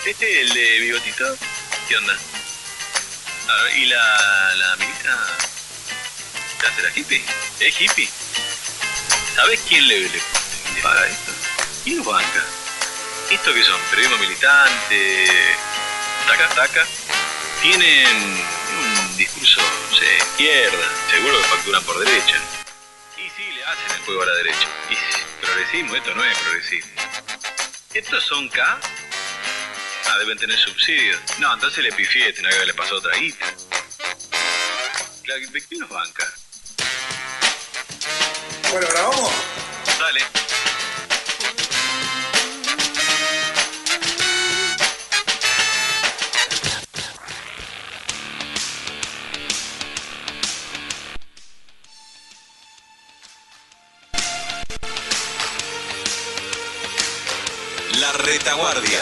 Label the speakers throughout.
Speaker 1: El de bigotito, ¿qué onda? A ver, ¿y la Milita? ¿Qué hace la hippie? ¿Es hippie? ¿Sabés quién le paga esto? ¿Quién lo banca? ¿Esto qué son? ¿Periodismo militante? ¿Taca-taca? Tienen un discurso de izquierda, seguro que facturan por derecha. Y sí, le hacen el juego a la derecha. Y progresismo, esto no es progresismo. ¿Estos son K? Ah, deben tener subsidios. No, entonces le pifié, tenía que haberle pasado otra guita. ¿De quién nos banca?
Speaker 2: Bueno, ¿grabamos?
Speaker 1: Dale.
Speaker 3: La retaguardia.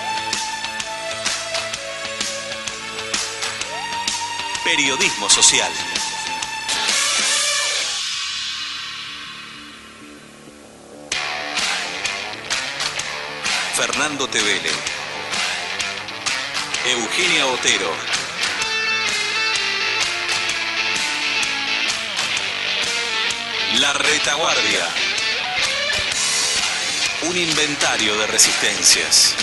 Speaker 3: Periodismo social. Fernando Tevele, Eugenia Otero, La retaguardia. Un inventario de resistencias.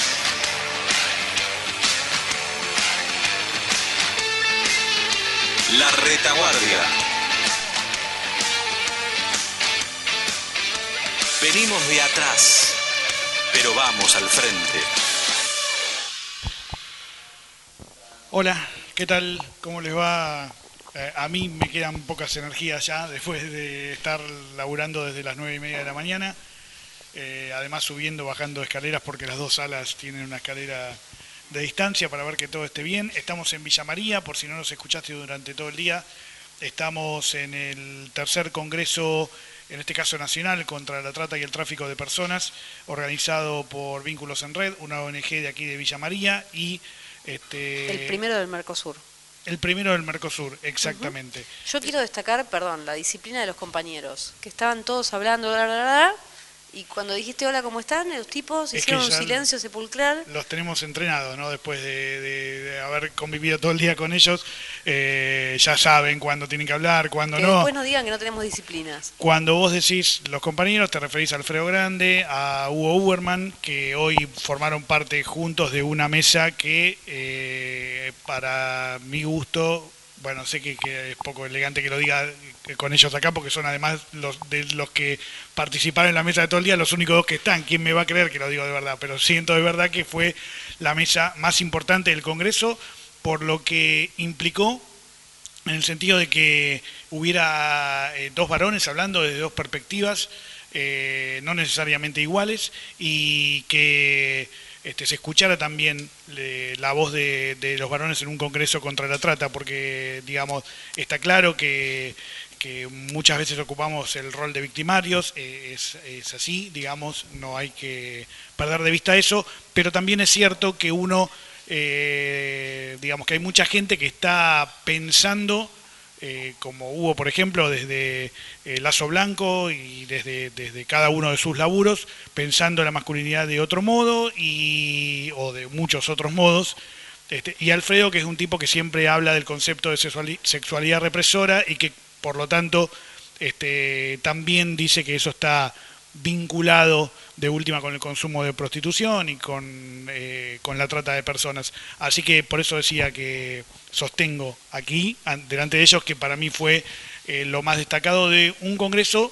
Speaker 3: La retaguardia. Venimos de atrás, pero vamos al frente.
Speaker 4: Hola, ¿qué tal? ¿Cómo les va? A mí me quedan pocas energías ya después de estar laburando desde las 9:30 de la mañana. Además subiendo, bajando escaleras porque las dos salas tienen una escalera de distancia para ver que todo esté bien. Estamos en Villa María, por si no nos escuchaste durante todo el día. Estamos en el tercer congreso, en este caso nacional, contra la trata y el tráfico de personas, organizado por Vínculos en Red, una ONG de aquí de Villa María y...
Speaker 5: El primero del Mercosur.
Speaker 4: El primero del Mercosur, exactamente.
Speaker 5: Yo quiero destacar, la disciplina de los compañeros, que estaban todos hablando, bla, bla, bla, y cuando dijiste hola, ¿cómo están? Los tipos hicieron un silencio sepulcral.
Speaker 4: Los tenemos entrenados, ¿no? Después de haber convivido todo el día con ellos, ya saben cuándo tienen que hablar, cuándo no.
Speaker 5: Después no digan que no tenemos disciplinas.
Speaker 4: Cuando vos decís los compañeros, te referís a Alfredo Grande, a Hugo Uberman, que hoy formaron parte juntos de una mesa que, para mi gusto... Bueno, sé que es poco elegante que lo diga con ellos acá, porque son además los que participaron en la mesa de todo el día, los únicos dos que están. ¿Quién me va a creer que lo digo de verdad? Pero siento de verdad que fue la mesa más importante del Congreso, por lo que implicó, en el sentido de que hubiera dos varones hablando desde dos perspectivas, no necesariamente iguales, y que... se escuchara también la voz de los varones en un congreso contra la trata, porque, digamos, está claro que muchas veces ocupamos el rol de victimarios, es así, digamos, no hay que perder de vista eso, pero también es cierto que uno, digamos, que hay mucha gente que está pensando, como hubo, por ejemplo, desde Lazo Blanco y desde cada uno de sus laburos, pensando la masculinidad de otro modo o de muchos otros modos, y Alfredo, que es un tipo que siempre habla del concepto de sexualidad represora y que, por lo tanto, también dice que eso está vinculado de última con el consumo de prostitución y con la trata de personas. Así que por eso decía que sostengo aquí, delante de ellos, que para mí fue lo más destacado de un congreso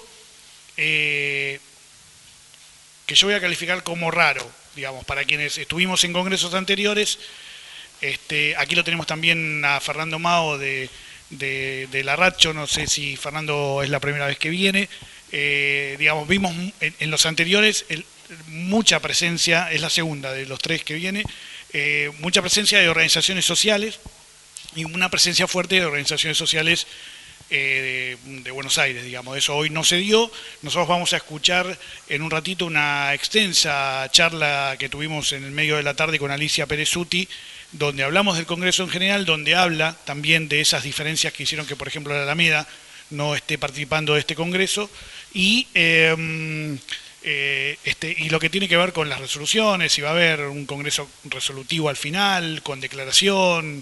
Speaker 4: que yo voy a calificar como raro, digamos, para quienes estuvimos en congresos anteriores. Aquí lo tenemos también a Fernando Mao de la RAT. Yo no sé si Fernando es la primera vez que viene. Digamos, vimos en los anteriores mucha presencia, es la segunda de los tres que viene, mucha presencia de organizaciones sociales y una presencia fuerte de organizaciones sociales de Buenos Aires, digamos. Eso hoy no se dio. Nosotros vamos a escuchar en un ratito una extensa charla que tuvimos en el medio de la tarde con Alicia Perezuti, donde hablamos del Congreso en general, donde habla también de esas diferencias que hicieron que, por ejemplo, la Alameda no esté participando de este Congreso, y y lo que tiene que ver con las resoluciones, si va a haber un congreso resolutivo al final, con declaración,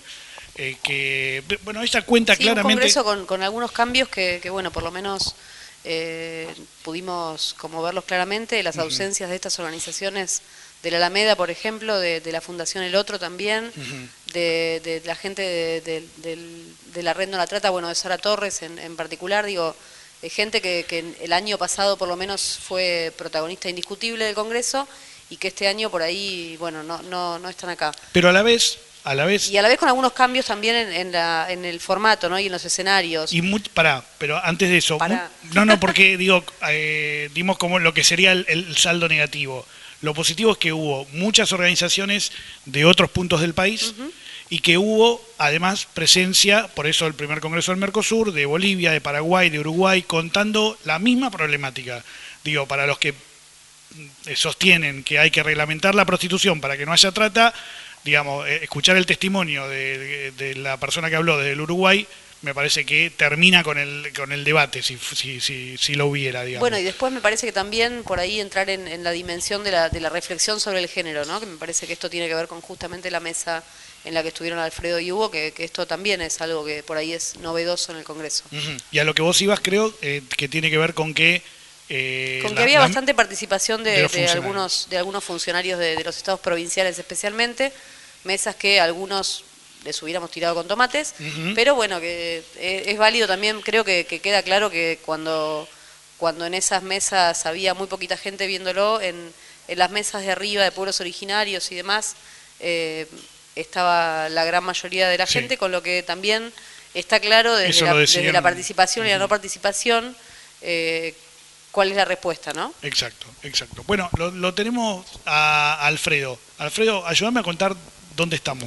Speaker 4: bueno, ella cuenta
Speaker 5: sí,
Speaker 4: claramente...
Speaker 5: un congreso con algunos cambios que, bueno, por lo menos pudimos como verlos claramente, las ausencias de estas organizaciones, de la Alameda, por ejemplo, de la Fundación El Otro también, de la gente de la Red No la Trata, bueno, de Sara Torres en particular, digo, gente que el año pasado por lo menos fue protagonista indiscutible del Congreso y que este año por ahí, bueno, no están acá.
Speaker 4: Pero a la vez...
Speaker 5: Y a la vez con algunos cambios también en el formato, ¿no? Y en los escenarios.
Speaker 4: Pero antes de eso, porque digo, dimos como lo que sería el saldo negativo. Lo positivo es que hubo muchas organizaciones de otros puntos del país y que hubo además presencia, por eso el primer Congreso del Mercosur, de Bolivia, de Paraguay, de Uruguay, contando la misma problemática. Digo, para los que sostienen que hay que reglamentar la prostitución para que no haya trata, digamos, escuchar el testimonio de la persona que habló desde el Uruguay, me parece que termina con el debate, si lo hubiera, digamos.
Speaker 5: Bueno, y después me parece que también por ahí entrar en la dimensión de la reflexión sobre el género, ¿no? Que me parece que esto tiene que ver con justamente la mesa en la que estuvieron Alfredo y Hugo, que esto también es algo que por ahí es novedoso en el Congreso.
Speaker 4: Y a lo que vos ibas, creo, que tiene que ver con que...
Speaker 5: con que había bastante participación de algunos funcionarios de los estados provinciales especialmente, mesas que algunos les hubiéramos tirado con tomates, pero bueno, que es válido también, creo que queda claro que cuando en esas mesas había muy poquita gente viéndolo, en las mesas de arriba de pueblos originarios y demás, estaba la gran mayoría de la gente, con lo que también está claro desde la participación y la no participación, cuál es la respuesta, ¿no?
Speaker 4: Exacto. Bueno, lo tenemos a Alfredo. Alfredo, ayúdame a contar dónde estamos.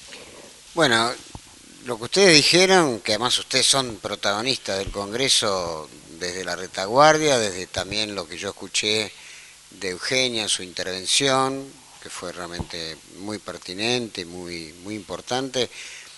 Speaker 2: Bueno, lo que ustedes dijeron, que además ustedes son protagonistas del Congreso desde la retaguardia, desde también lo que yo escuché de Eugenia en su intervención, que fue realmente muy pertinente, muy importante.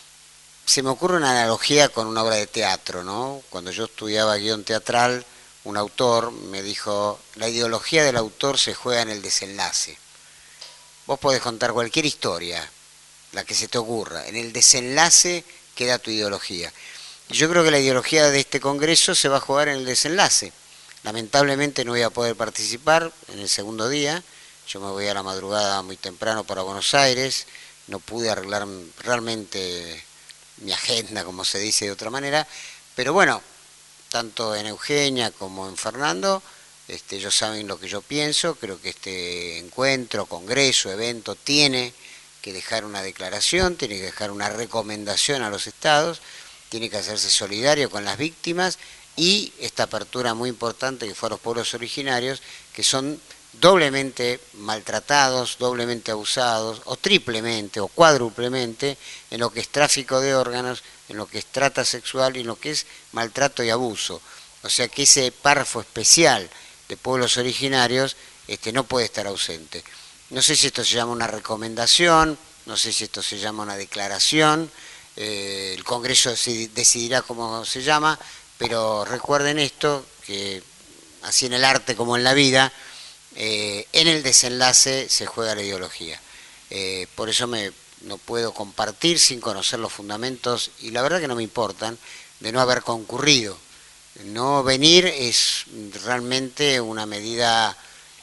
Speaker 2: Se me ocurre una analogía con una obra de teatro, ¿no? Cuando yo estudiaba guión teatral, un autor me dijo, la ideología del autor se juega en el desenlace. Vos podés contar cualquier historia, la que se te ocurra, en el desenlace queda tu ideología. Y yo creo que la ideología de este Congreso se va a jugar en el desenlace. Lamentablemente no voy a poder participar en el segundo día, yo me voy a la madrugada muy temprano para Buenos Aires, no pude arreglar realmente mi agenda, como se dice de otra manera, pero bueno, tanto en Eugenia como en Fernando, ellos saben lo que yo pienso, creo que este encuentro, congreso, evento tiene que dejar una declaración, tiene que dejar una recomendación a los estados, tiene que hacerse solidario con las víctimas y esta apertura muy importante que fue a los pueblos originarios, que son doblemente maltratados, doblemente abusados, o triplemente o cuádruplemente en lo que es tráfico de órganos, en lo que es trata sexual y en lo que es maltrato y abuso. O sea que ese párrafo especial de pueblos originarios no puede estar ausente. No sé si esto se llama una recomendación, no sé si esto se llama una declaración, el Congreso decidirá cómo se llama, pero recuerden esto, que así en el arte como en la vida, en el desenlace se juega la ideología. Por eso no puedo compartir sin conocer los fundamentos, y la verdad que no me importan, de no haber concurrido. No venir es realmente una medida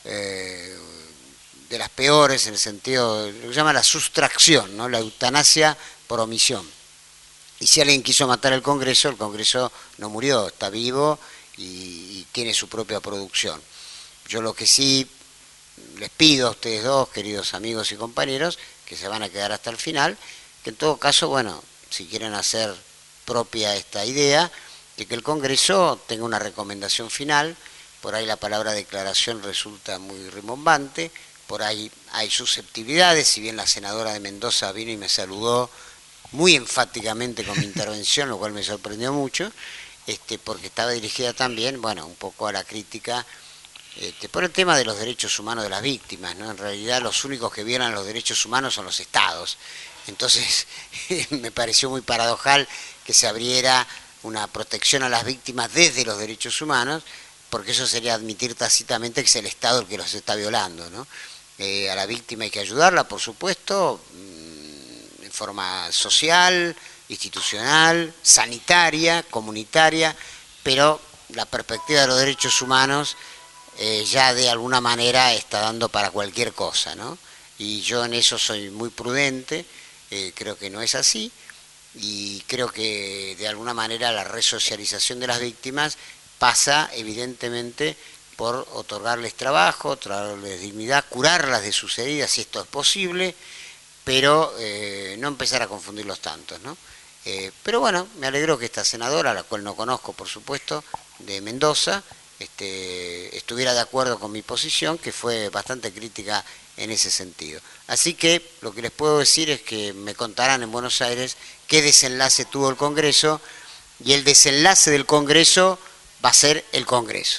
Speaker 2: de las peores, en el sentido, lo que se llama la sustracción, ¿no? La eutanasia por omisión. Y si alguien quiso matar el Congreso no murió, está vivo y tiene su propia producción. Yo lo que sí les pido a ustedes dos, queridos amigos y compañeros, que se van a quedar hasta el final, que en todo caso, bueno, si quieren hacer propia esta idea, de que el Congreso tenga una recomendación final, por ahí la palabra declaración resulta muy rimbombante, por ahí hay susceptibilidades, si bien la senadora de Mendoza vino y me saludó muy enfáticamente con mi intervención, lo cual me sorprendió mucho, porque estaba dirigida también, bueno, un poco a la crítica por el tema de los derechos humanos de las víctimas, ¿no? En realidad los únicos que violan los derechos humanos son los estados. Entonces me pareció muy paradojal que se abriera una protección a las víctimas desde los derechos humanos, porque eso sería admitir tácitamente que es el Estado el que los está violando, ¿no? A la víctima hay que ayudarla, por supuesto, en forma social, institucional, sanitaria, comunitaria, pero la perspectiva de los derechos humanos ya de alguna manera está dando para cualquier cosa, ¿no? Y yo en eso soy muy prudente, creo que no es así, y creo que de alguna manera la resocialización de las víctimas pasa evidentemente por otorgarles trabajo, otorgarles dignidad, curarlas de sus heridas si esto es posible, pero no empezar a confundirlos tantos, ¿no? Pero bueno, me alegro que esta senadora, a la cual no conozco por supuesto, de Mendoza, estuviera de acuerdo con mi posición, que fue bastante crítica en ese sentido. Así que lo que les puedo decir es que me contarán en Buenos Aires qué desenlace tuvo el Congreso, y el desenlace del Congreso va a ser el Congreso.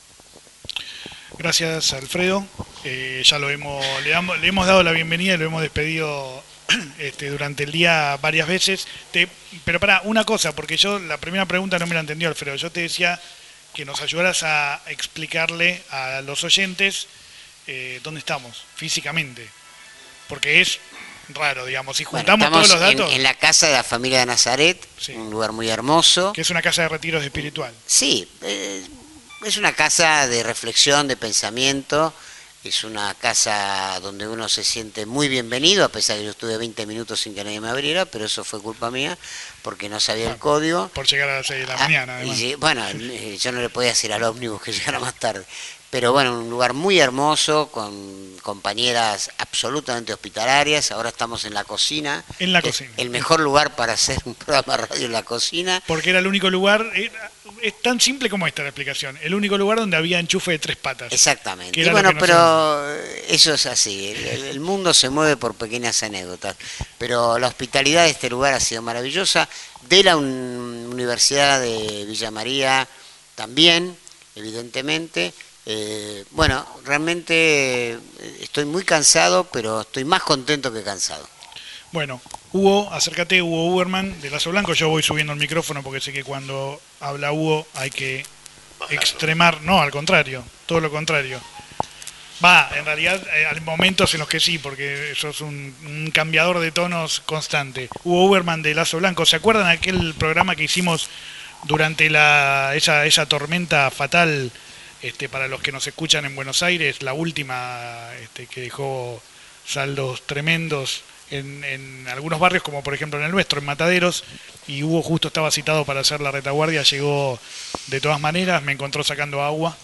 Speaker 4: Gracias, Alfredo. Ya le hemos dado la bienvenida y lo hemos despedido durante el día varias veces. Pero para una cosa, porque yo la primera pregunta no me la entendió, Alfredo. Yo te decía que nos ayudaras a explicarle a los oyentes dónde estamos físicamente, porque es raro, digamos, si juntamos todos los datos.
Speaker 2: En la casa de la familia de Nazaret, sí, un lugar muy hermoso.
Speaker 4: Que es una casa de retiros espiritual.
Speaker 2: Sí, es una casa de reflexión, de pensamiento, es una casa donde uno se siente muy bienvenido, a pesar de que yo estuve 20 minutos sin que nadie me abriera, pero eso fue culpa mía, porque no sabía el código.
Speaker 4: Por llegar a las 6 de la mañana, además.
Speaker 2: Y, bueno, yo no le podía decir al ómnibus que llegara más tarde. Pero bueno, un lugar muy hermoso, con compañeras absolutamente hospitalarias. Ahora estamos en la cocina.
Speaker 4: En la cocina.
Speaker 2: El mejor lugar para hacer un programa de radio en la cocina.
Speaker 4: Porque era el único lugar, es tan simple como esta la explicación, el único lugar donde había enchufe de 3 patas.
Speaker 2: Exactamente. Y bueno, pero eso es así, el mundo se mueve por pequeñas anécdotas. Pero la hospitalidad de este lugar ha sido maravillosa. De la Universidad de Villa María también, evidentemente. Bueno, realmente estoy muy cansado, pero estoy más contento que cansado.
Speaker 4: Bueno, Hugo, acércate, Hugo Uberman, de Lazo Blanco. Yo voy subiendo el micrófono porque sé que cuando habla Hugo hay que extremar, no, al contrario, todo lo contrario. En realidad hay momentos en los que sí, porque eso es un cambiador de tonos constante. Hugo Uberman, de Lazo Blanco, ¿se acuerdan aquel programa que hicimos durante esa tormenta fatal? Para los que nos escuchan en Buenos Aires, la última que dejó saldos tremendos en algunos barrios, como por ejemplo en el nuestro, en Mataderos, y Hugo justo estaba citado para hacer la retaguardia, llegó de todas maneras, me encontró sacando agua,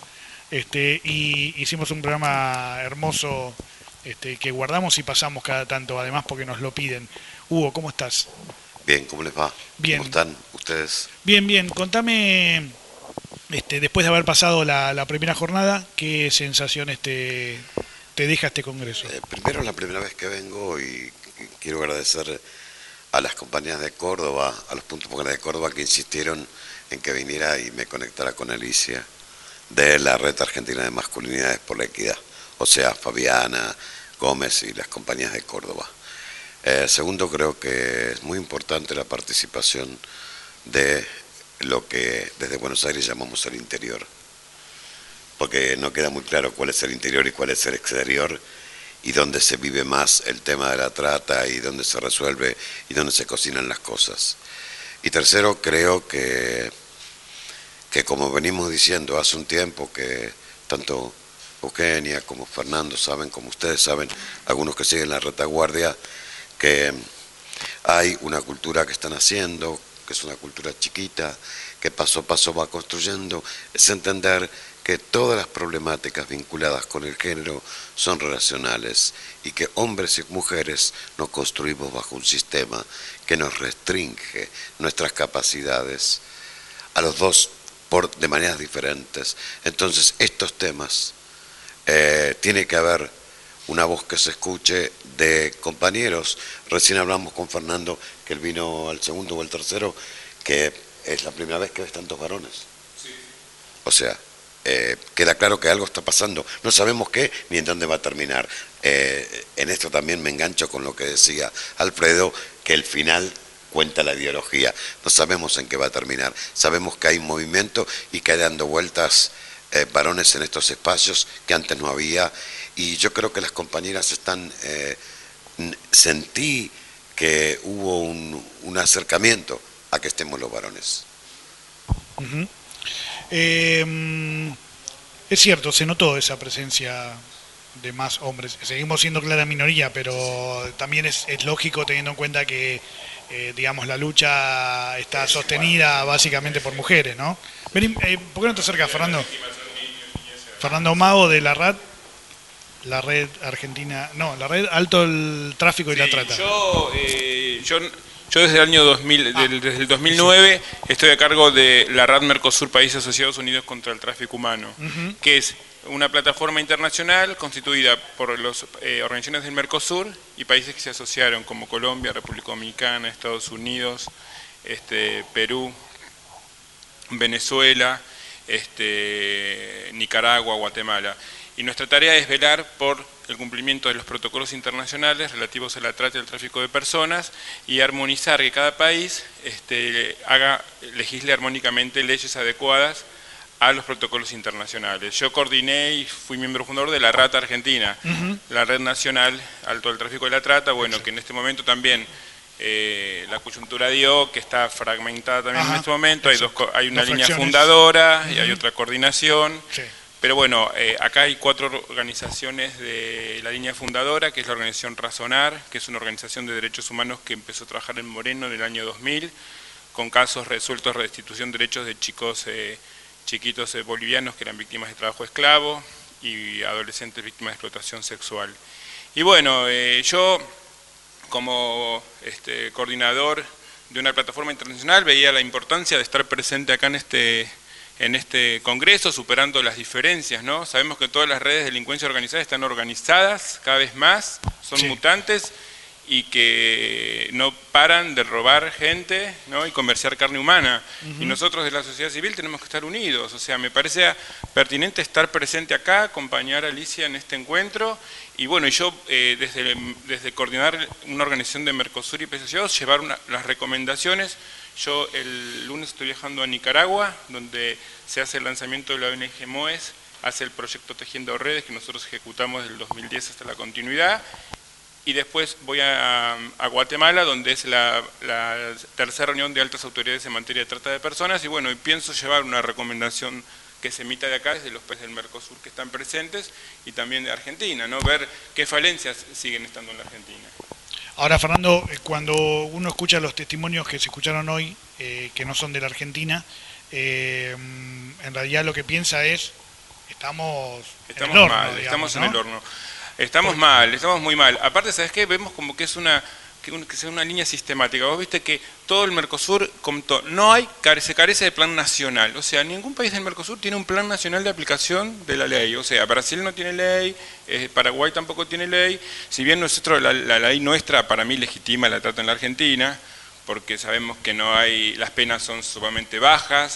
Speaker 4: y hicimos un programa hermoso que guardamos y pasamos cada tanto, además porque nos lo piden. Hugo, ¿cómo estás?
Speaker 6: Bien, ¿cómo les va?
Speaker 4: Bien.
Speaker 6: ¿Cómo están ustedes?
Speaker 4: Bien, contame... después de haber pasado la primera jornada, ¿qué sensaciones te deja este Congreso?
Speaker 6: Primero es la primera vez que vengo y quiero agradecer a las compañías de Córdoba, a los puntos focales de Córdoba que insistieron en que viniera y me conectara con Alicia de la Red Argentina de Masculinidades por la Equidad, o sea, Fabiana, Gómez y las compañías de Córdoba. Segundo, creo que es muy importante la participación de lo que desde Buenos Aires llamamos el interior, porque no queda muy claro cuál es el interior y cuál es el exterior, y dónde se vive más el tema de la trata y dónde se resuelve y dónde se cocinan las cosas. Y tercero, creo que como venimos diciendo hace un tiempo, que tanto Eugenia como Fernando saben, como ustedes saben, algunos que siguen la retaguardia, que hay una cultura que están haciendo, que es una cultura chiquita, que paso a paso va construyendo, es entender que todas las problemáticas vinculadas con el género son relacionales y que hombres y mujeres nos construimos bajo un sistema que nos restringe nuestras capacidades a los dos de maneras diferentes. Entonces estos temas tiene que haber una voz que se escuche de compañeros. Recién hablamos con Fernando, que él vino al segundo o al tercero, que es la primera vez que ves tantos varones. Sí. O sea, queda claro que algo está pasando. No sabemos qué ni en dónde va a terminar. En esto también me engancho con lo que decía Alfredo, que el final cuenta la ideología. No sabemos en qué va a terminar. Sabemos que hay movimiento y que hay dando vueltas varones en estos espacios que antes no había, y yo creo que las compañeras están, sentí que hubo un acercamiento a que estemos los varones.
Speaker 4: Uh-huh. Es cierto, se notó esa presencia de más hombres. Seguimos siendo clara minoría, pero también es lógico teniendo en cuenta que digamos, la lucha está sostenida básicamente por mujeres, ¿no? Vení, ¿por qué no te acercas, Fernando? Fernando Mago de la RAT, la red argentina, no, la red Alto el Tráfico y la Trata.
Speaker 7: Yo desde el año 2000, desde el 2009, estoy a cargo de la RAD Mercosur Países Asociados Unidos contra el Tráfico Humano, que es una plataforma internacional constituida por las organizaciones del Mercosur y países que se asociaron como Colombia, República Dominicana, Estados Unidos, Perú, Venezuela, Nicaragua, Guatemala. Y nuestra tarea es velar por el cumplimiento de los protocolos internacionales relativos a la trata y el tráfico de personas y armonizar que cada país legisle armónicamente leyes adecuadas a los protocolos internacionales. Yo coordiné y fui miembro fundador de la RAT Argentina, la Red Nacional Alto del Tráfico y la Trata, bueno, que en este momento también la coyuntura dio que está fragmentada también en este momento, hay una línea fundadora y hay otra coordinación. Sí. Pero bueno, acá hay 4 organizaciones de la línea fundadora, que es la organización Razonar, que es una organización de derechos humanos que empezó a trabajar en Moreno en el año 2000, con casos resueltos de restitución de derechos de chicos chiquitos bolivianos que eran víctimas de trabajo esclavo y adolescentes víctimas de explotación sexual. Y bueno, yo como coordinador de una plataforma internacional veía la importancia de estar presente acá en este congreso, superando las diferencias, ¿no? Sabemos que todas las redes de delincuencia organizada están organizadas cada vez más, son mutantes y que no paran de robar gente, ¿no? Y comerciar carne humana. Y nosotros de la sociedad civil tenemos que estar unidos. O sea, me parece pertinente estar presente acá, acompañar a Alicia en este encuentro. Y bueno, yo desde coordinar una organización de Mercosur y países asociados, llevar las recomendaciones. Yo el lunes estoy viajando a Nicaragua, donde se hace el lanzamiento de la ONG MOES, hace el proyecto Tejiendo Redes, que nosotros ejecutamos desde el 2010 hasta la continuidad. Y después voy a Guatemala, donde es la tercera reunión de altas autoridades en materia de trata de personas. Y bueno, y pienso llevar una recomendación que se emita de acá, desde los países del Mercosur que están presentes, y también de Argentina, ¿no? Ver qué falencias siguen estando en la Argentina.
Speaker 4: Ahora, Fernando, cuando uno escucha los testimonios que se escucharon hoy, que no son de la Argentina, en realidad lo que piensa es, estamos en el horno,
Speaker 7: mal,
Speaker 4: digamos,
Speaker 7: estamos
Speaker 4: ¿no?
Speaker 7: en el horno. Estamos mal, estamos muy mal. Aparte, ¿sabes qué? Vemos como que es una línea sistemática. Vos viste que todo el Mercosur, se carece de plan nacional. O sea, ningún país del Mercosur tiene un plan nacional de aplicación de la ley. O sea, Brasil no tiene ley, Paraguay tampoco tiene ley. Si bien nosotros, la ley nuestra, para mí, legitima la trata en la Argentina, porque sabemos que las penas son sumamente bajas,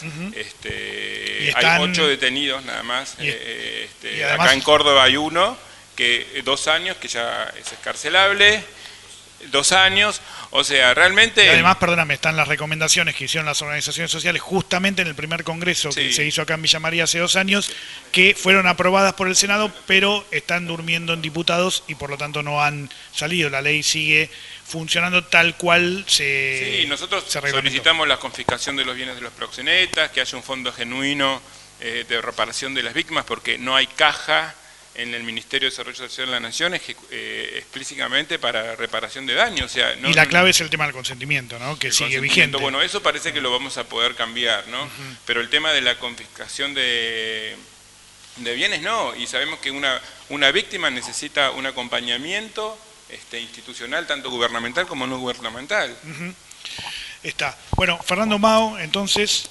Speaker 7: hay 8 detenidos nada más, y además, acá en Córdoba hay uno, que 2 años, que ya es excarcelable, 2 años, o sea, realmente...
Speaker 4: Y además, perdóname, están las recomendaciones que hicieron las organizaciones sociales justamente en el primer congreso que se hizo acá en Villa María hace 2 años, que fueron aprobadas por el Senado, pero están durmiendo en diputados y por lo tanto no han salido. La ley sigue funcionando tal cual se...
Speaker 7: Sí, nosotros solicitamos la confiscación de los bienes de los proxenetas, que haya un fondo genuino de reparación de las víctimas, porque no hay caja en el Ministerio de Desarrollo Social de la Nación explícitamente para reparación de daños. O sea,
Speaker 4: y la clave es el tema del consentimiento, ¿no? Que sigue vigente.
Speaker 7: Bueno, eso parece que lo vamos a poder cambiar, ¿no? Pero el tema de la confiscación de bienes no, y sabemos que una víctima necesita un acompañamiento institucional, tanto gubernamental como no gubernamental.
Speaker 4: Está. Bueno, Fernando Mao, entonces,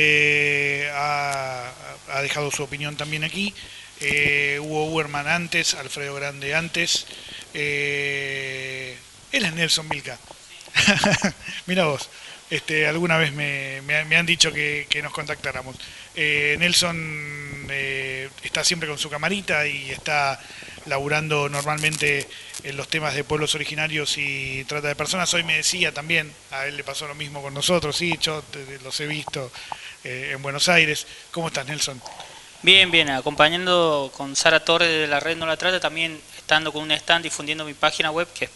Speaker 4: ha dejado su opinión también aquí. Hugo Uberman antes, Alfredo Grande antes, él es Nelson Milka. Mira vos, alguna vez me han dicho que nos contactáramos. Nelson está siempre con su camarita y está laburando normalmente en los temas de pueblos originarios y trata de personas. Hoy me decía también, a él le pasó lo mismo con nosotros, sí, yo los he visto en Buenos Aires. ¿Cómo estás, Nelson?
Speaker 8: Bien, bien, acompañando con Sara Torres de la Red No La Trata, también estando con un stand difundiendo mi página web, que es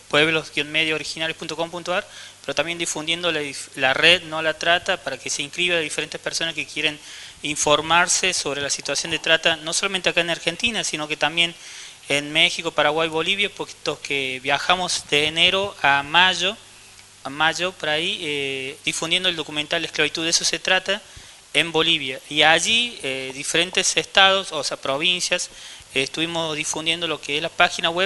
Speaker 8: pueblos-mediooriginales.com.ar, pero también difundiendo la Red No La Trata para que se inscriban diferentes personas que quieren informarse sobre la situación de trata, no solamente acá en Argentina, sino que también en México, Paraguay, Bolivia, puesto que viajamos de enero a mayo por ahí, difundiendo el documental La Esclavitud, de eso se trata, en Bolivia. Y allí diferentes estados, o sea, provincias, estuvimos difundiendo lo que es la página web,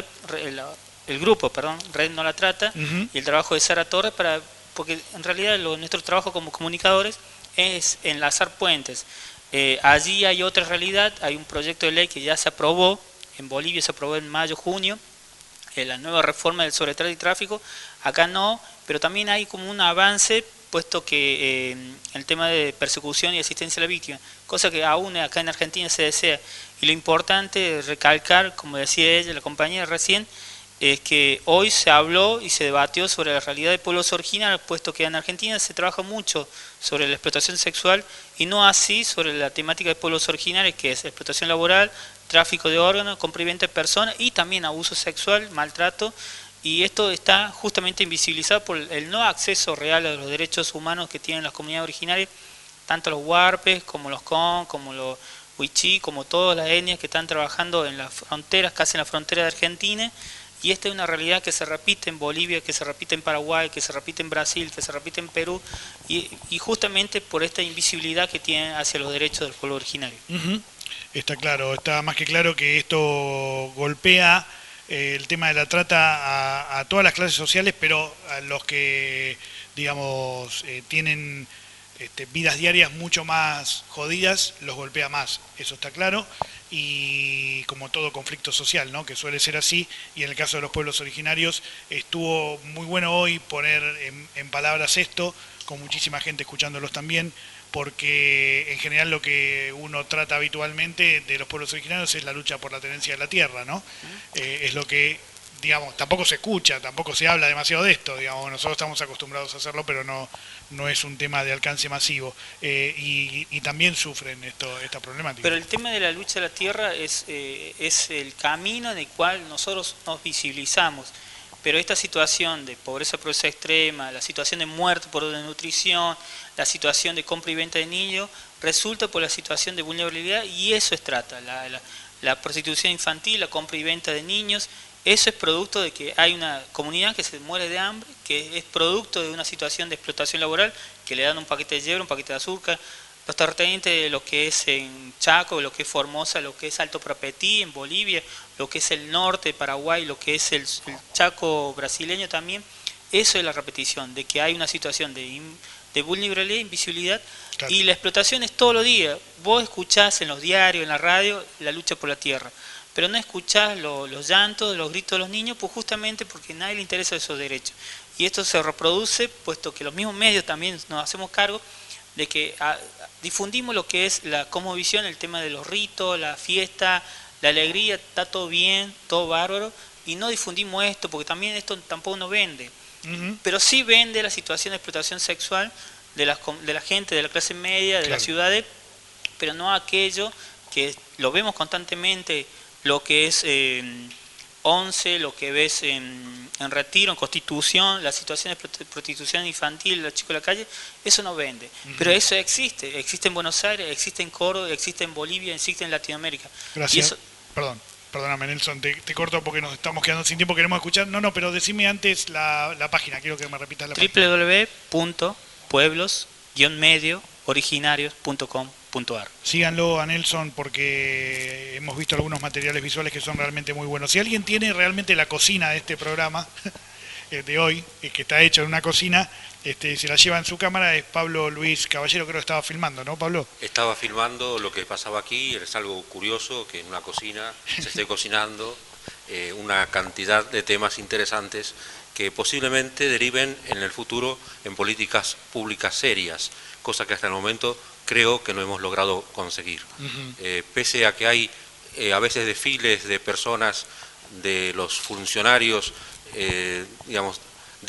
Speaker 8: el grupo, perdón, Red No La Trata, y el trabajo de Sara Torres, porque en realidad nuestro trabajo como comunicadores es enlazar puentes. Allí hay otra realidad, hay un proyecto de ley que ya se aprobó, en Bolivia se aprobó en mayo, junio, la nueva reforma del sobre trata y tráfico, acá no, pero también hay como un avance, puesto que el tema de persecución y asistencia a la víctima, cosa que aún acá en Argentina se desea. Y lo importante es recalcar, como decía ella, la compañera recién, es que hoy se habló y se debatió sobre la realidad de pueblos originarios, puesto que en Argentina se trabaja mucho sobre la explotación sexual y no así sobre la temática de pueblos originarios, que es explotación laboral, tráfico de órganos, compra y venta de personas y también abuso sexual, maltrato. Y esto está justamente invisibilizado por el no acceso real a los derechos humanos que tienen las comunidades originarias, tanto los huarpes, como los con, como los huichí, como todas las etnias que están trabajando en las fronteras, casi en la frontera de Argentina. Y esta es una realidad que se repite en Bolivia, que se repite en Paraguay, que se repite en Brasil, que se repite en Perú, y justamente por esta invisibilidad que tienen hacia los derechos del pueblo originario.
Speaker 4: Está claro, está más que claro que esto golpea el tema de la trata a todas las clases sociales, pero a los que, digamos, tienen vidas diarias mucho más jodidas, los golpea más, eso está claro, y como todo conflicto social, ¿no?, que suele ser así, y en el caso de los pueblos originarios estuvo muy bueno hoy poner en palabras esto, con muchísima gente escuchándolos también, porque en general lo que uno trata habitualmente de los pueblos originarios es la lucha por la tenencia de la tierra, ¿no? Es lo que, digamos, tampoco se escucha, tampoco se habla demasiado de esto, digamos, nosotros estamos acostumbrados a hacerlo, pero no es un tema de alcance masivo, y también sufren esta problemática.
Speaker 8: Pero el tema de la lucha de la tierra es el camino en el cual nosotros nos visibilizamos. Pero esta situación de pobreza extrema, la situación de muerte por desnutrición, la situación de compra y venta de niños, resulta por la situación de vulnerabilidad, y eso es trata. La prostitución infantil, la compra y venta de niños, eso es producto de que hay una comunidad que se muere de hambre, que es producto de una situación de explotación laboral, que le dan un paquete de hierro, un paquete de azúcar. Los terratenientes de lo que es en Chaco, lo que es Formosa, lo que es Alto Prapetí en Bolivia, lo que es el norte de Paraguay, lo que es el Chaco brasileño también, eso es la repetición, de que hay una situación de vulnerabilidad, invisibilidad, claro. Y la explotación es todos los días. Vos escuchás en los diarios, en la radio, la lucha por la tierra, pero no escuchás los llantos, los gritos de los niños, pues justamente porque a nadie le interesa esos derechos. Y esto se reproduce, puesto que los mismos medios también nos hacemos cargo de que difundimos lo que es la cosmovisión, el tema de los ritos, la fiesta, la alegría, está todo bien, todo bárbaro, y no difundimos esto, porque también esto tampoco nos vende. Pero sí vende la situación de explotación sexual de la gente de la clase media, de claro. Las ciudades, pero no aquello que lo vemos constantemente, lo que es 11, lo que ves en Retiro, en Constitución, la situación de prostitución infantil, los chicos de la calle, eso no vende. Pero eso existe en Buenos Aires, existe en Córdoba, existe en Bolivia, existe en Latinoamérica.
Speaker 4: Gracias. Perdóname, Nelson, te corto porque nos estamos quedando sin tiempo, queremos escuchar. No, pero decime antes la página, quiero que me repitas la página.
Speaker 8: www.pueblos-mediooriginarios.com.ar.
Speaker 4: Síganlo a Nelson porque hemos visto algunos materiales visuales que son realmente muy buenos. Si alguien tiene realmente la cocina de este programa de hoy, que está hecho en una cocina, se la lleva en su cámara, es Pablo Luis Caballero, creo que estaba filmando, ¿no, Pablo?
Speaker 9: Estaba filmando lo que pasaba aquí, es algo curioso que en una cocina se esté cocinando una cantidad de temas interesantes que posiblemente deriven en el futuro en políticas públicas serias, cosa que hasta el momento creo que no hemos logrado conseguir. Pese a que hay a veces desfiles de personas, de los funcionarios, digamos,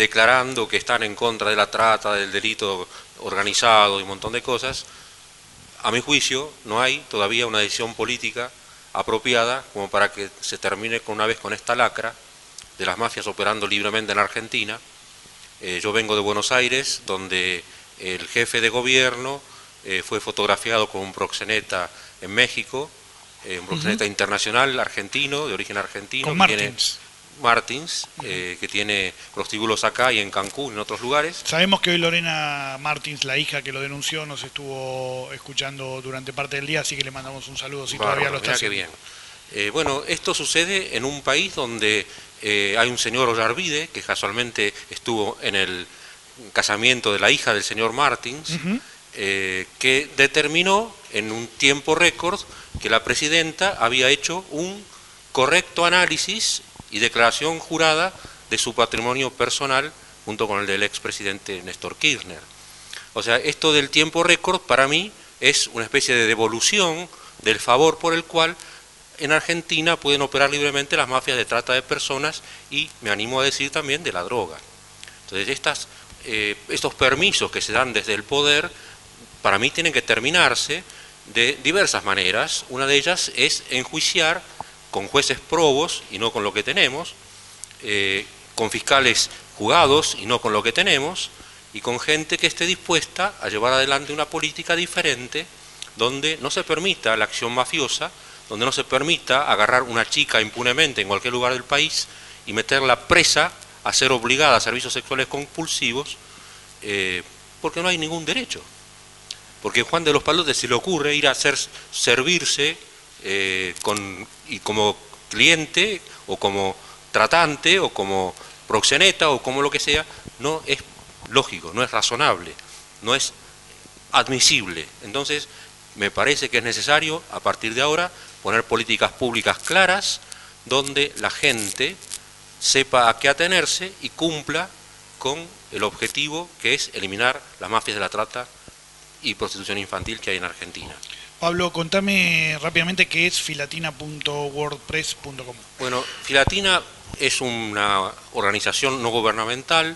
Speaker 9: declarando que están en contra de la trata, del delito organizado y un montón de cosas, a mi juicio, no hay todavía una decisión política apropiada como para que se termine con una vez con esta lacra de las mafias operando libremente en Argentina. Yo vengo de Buenos Aires, donde el jefe de gobierno fue fotografiado con un proxeneta en México, un proxeneta internacional argentino, de origen argentino.
Speaker 4: Con Martins,
Speaker 9: que tiene prostíbulos acá y en Cancún, en otros lugares.
Speaker 4: Sabemos que hoy Lorena Martins, la hija que lo denunció, nos estuvo escuchando durante parte del día, así que le mandamos un saludo si todavía lo está haciendo.
Speaker 9: Qué bien. Bueno, esto sucede en un país donde hay un señor Ollarvide, que casualmente estuvo en el casamiento de la hija del señor Martins, que determinó en un tiempo récord que la presidenta había hecho un correcto análisis y declaración jurada de su patrimonio personal junto con el del expresidente Néstor Kirchner. O sea, esto del tiempo récord para mí es una especie de devolución del favor por el cual en Argentina pueden operar libremente las mafias de trata de personas y, me animo a decir, también de la droga. Entonces, estos permisos que se dan desde el poder, para mí tienen que terminarse de diversas maneras. Una de ellas es enjuiciar con jueces probos y no con lo que tenemos, con fiscales jugados y no con lo que tenemos, y con gente que esté dispuesta a llevar adelante una política diferente, donde no se permita la acción mafiosa, donde no se permita agarrar una chica impunemente en cualquier lugar del país y meterla presa a ser obligada a servicios sexuales compulsivos, porque no hay ningún derecho. Porque a Juan de los Palotes se le ocurre ir a servirse y como cliente o como tratante o como proxeneta o como lo que sea, no es lógico, no es razonable, no es admisible. Entonces me parece que es necesario a partir de ahora poner políticas públicas claras donde la gente sepa a qué atenerse y cumpla con el objetivo que es eliminar las mafias de la trata y prostitución infantil que hay en Argentina.
Speaker 4: Pablo, contame rápidamente qué es filatina.wordpress.com.
Speaker 9: Bueno, Filatina es una organización no gubernamental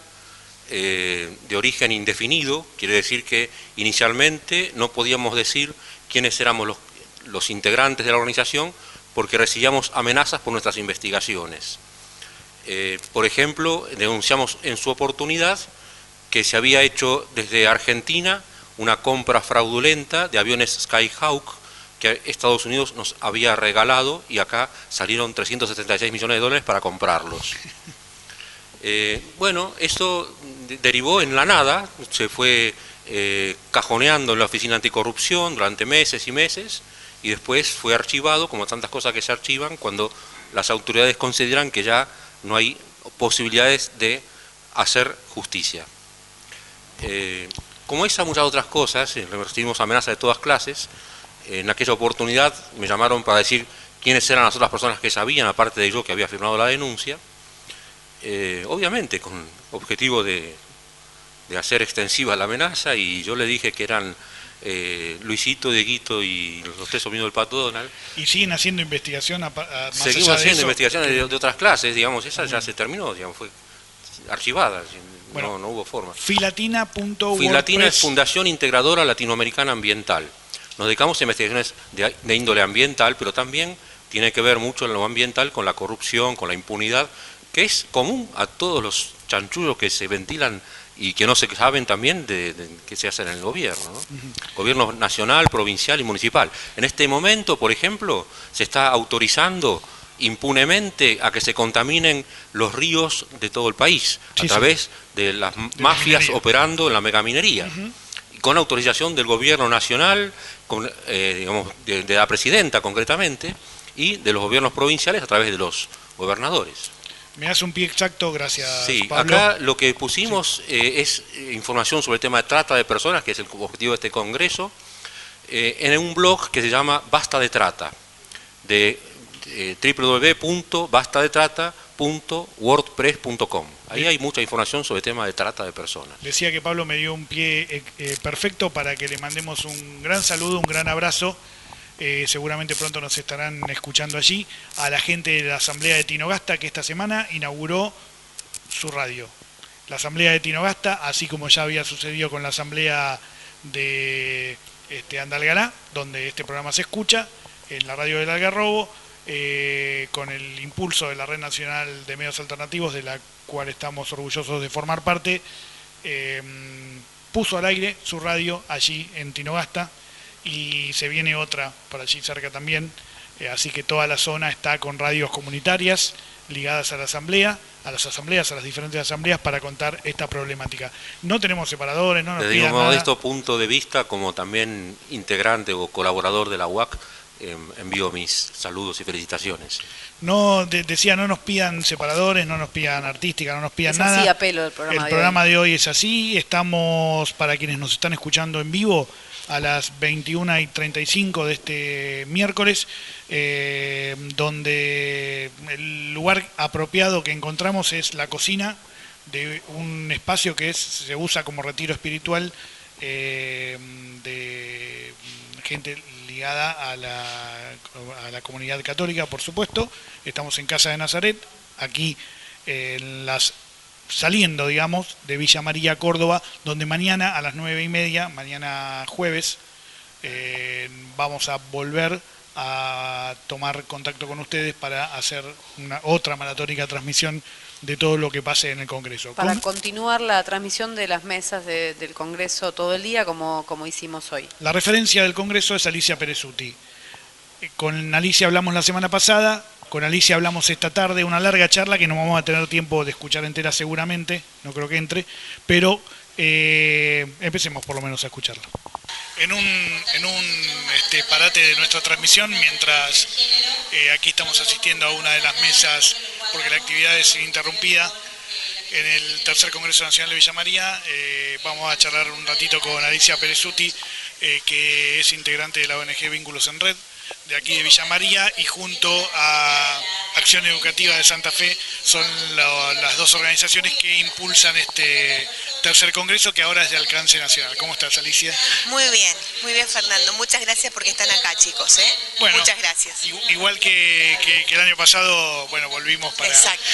Speaker 9: de origen indefinido. Quiere decir que inicialmente no podíamos decir quiénes éramos los integrantes de la organización porque recibíamos amenazas por nuestras investigaciones. Por ejemplo, denunciamos en su oportunidad que se había hecho desde Argentina una compra fraudulenta de aviones Skyhawk que Estados Unidos nos había regalado y acá salieron 376 millones de dólares para comprarlos. Bueno, esto derivó en la nada, se fue cajoneando en la Oficina Anticorrupción durante meses y meses y después fue archivado, como tantas cosas que se archivan, cuando las autoridades consideran que ya no hay posibilidades de hacer justicia. Como esa, muchas otras cosas, recibimos amenazas de todas clases. En aquella oportunidad me llamaron para decir quiénes eran las otras personas que sabían, aparte de yo que había firmado la denuncia, obviamente con objetivo de hacer extensiva la amenaza, y yo le dije que eran Luisito, Dieguito y los tres sobrinos del Pato Donald.
Speaker 4: ¿Y siguen haciendo investigación?
Speaker 9: Seguimos haciendo investigaciones de otras clases, digamos, esa ya se terminó, digamos, fue archivada. Bueno, no hubo forma.
Speaker 4: Filatina.wordpress.
Speaker 9: Filatina es Fundación Integradora Latinoamericana Ambiental. Nos dedicamos a investigaciones de índole ambiental, pero también tiene que ver mucho en lo ambiental con la corrupción, con la impunidad, que es común a todos los chanchullos que se ventilan y que no se saben también de que se hacen en el gobierno, ¿no? Gobierno nacional, provincial y municipal. En este momento, por ejemplo, se está autorizando impunemente a que se contaminen los ríos de todo el país a través de las mafias operando en la megaminería, y con autorización del gobierno nacional, digamos, de la presidenta concretamente, y de los gobiernos provinciales a través de los gobernadores.
Speaker 4: Me das un pie exacto, gracias,
Speaker 9: sí,
Speaker 4: Pablo.
Speaker 9: Acá lo que pusimos es información sobre el tema de trata de personas, que es el objetivo de este congreso, en un blog que se llama Basta de Trata, de www.bastadetrata.wordpress.com. Ahí hay mucha información sobre el tema de trata de personas.
Speaker 4: Decía que Pablo me dio un pie perfecto para que le mandemos un gran saludo, un gran abrazo. Seguramente pronto nos estarán escuchando allí, a la gente de la Asamblea de Tinogasta, que esta semana inauguró su radio. La Asamblea de Tinogasta, así como ya había sucedido con la Asamblea de Andalgalá, donde este programa se escucha, en la radio del Algarrobo, con el impulso de la Red Nacional de Medios Alternativos, de la cual estamos orgullosos de formar parte. Puso al aire su radio allí en Tinogasta, y se viene otra por allí cerca también, así que toda la zona está con radios comunitarias ligadas a la asamblea, a las diferentes asambleas, para contar esta problemática. No tenemos separadores, no nos
Speaker 9: Desde
Speaker 4: pidan
Speaker 9: un
Speaker 4: nada.
Speaker 9: modesto punto de vista, como también integrante o colaborador de la UAC, envío mis saludos y felicitaciones.
Speaker 4: No, decía, no nos pidan separadores, no nos pidan artística, no nos pidan nada.
Speaker 5: Es así a pelo el programa.
Speaker 4: El programa de hoy es así. Estamos, para quienes nos están escuchando en vivo, a las 21:35 de este miércoles, donde el lugar apropiado que encontramos es la cocina de un espacio que se usa como retiro espiritual de gente ligada a la comunidad católica, por supuesto. Estamos en Casa de Nazaret, aquí saliendo, digamos, de Villa María, Córdoba, donde mañana a las 9:30, mañana jueves, vamos a volver a tomar contacto con ustedes para hacer otra maratónica transmisión de todo lo que pase en el Congreso.
Speaker 5: Para continuar la transmisión de las mesas del Congreso todo el día, como hicimos hoy.
Speaker 4: La referencia del Congreso es Alicia Perezuti. Con Alicia hablamos la semana pasada, con Alicia hablamos esta tarde, una larga charla que no vamos a tener tiempo de escuchar entera seguramente, no creo que entre, pero empecemos por lo menos a escucharla. En un parate de nuestra transmisión, mientras aquí estamos asistiendo a una de las mesas, porque la actividad es ininterrumpida, en el tercer Congreso Nacional de Villa María, vamos a charlar un ratito con Alicia Perezuti, que es integrante de la ONG Vínculos en Red, de aquí de Villa María, y junto a Acción Educativa de Santa Fe son las dos organizaciones que impulsan este tercer congreso, que ahora es de alcance nacional. ¿Cómo estás, Alicia?
Speaker 10: Muy bien, Fernando. Muchas gracias porque están acá, chicos. Bueno, muchas gracias.
Speaker 4: Igual que el año pasado, bueno, volvimos para...
Speaker 10: Exacto.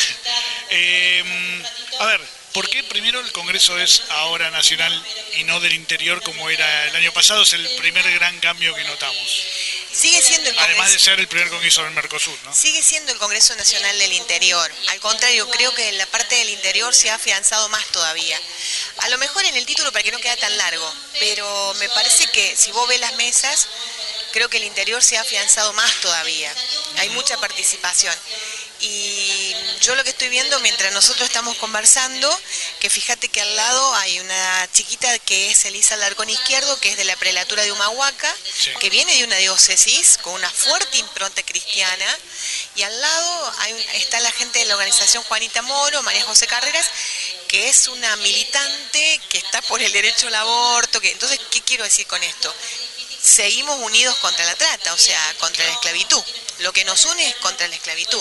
Speaker 4: A ver, ¿por qué primero el congreso es ahora nacional y no del interior como era el año pasado? Es el primer gran cambio que notamos.
Speaker 10: Sigue siendo el Congreso,
Speaker 4: además de ser el primer congreso del Mercosur, ¿no?
Speaker 10: Sigue siendo el Congreso Nacional del Interior. Al contrario, creo que en la parte del interior se ha afianzado más todavía. A lo mejor en el título para que no quede tan largo, pero me parece que si vos ves las mesas, creo que el interior se ha afianzado más todavía. Hay mucha participación. Y yo lo que estoy viendo mientras nosotros estamos conversando, que fíjate que al lado hay una chiquita que es Elisa Alarcón Izquierdo, que es de la prelatura de Humahuaca, sí, que viene de una diócesis con una fuerte impronta cristiana, y al lado está la gente de la organización Juanita Moro, María José Carreras, que es una militante que está por el derecho al aborto. Entonces, ¿qué quiero decir con esto? Seguimos unidos contra la trata, o sea, contra la esclavitud. Lo que nos une es contra la esclavitud.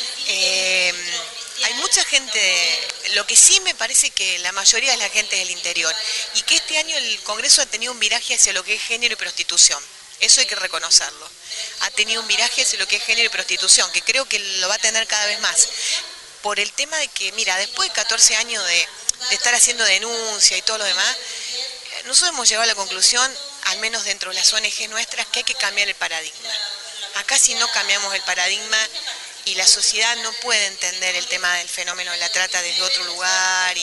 Speaker 10: Hay mucha gente, lo que sí me parece que la mayoría es la gente del interior, y que este año el Congreso ha tenido un viraje hacia lo que es género y prostitución. Eso hay que reconocerlo. Ha tenido un viraje hacia lo que es género y prostitución, que creo que lo va a tener cada vez más. Por el tema de que, mira, después de 14 años de estar haciendo denuncia y todo lo demás, nosotros hemos llegado a la conclusión, al menos dentro de las ONG nuestras, que hay que cambiar el paradigma. Acá si no cambiamos el paradigma, y la sociedad no puede entender el tema del fenómeno de la trata desde otro lugar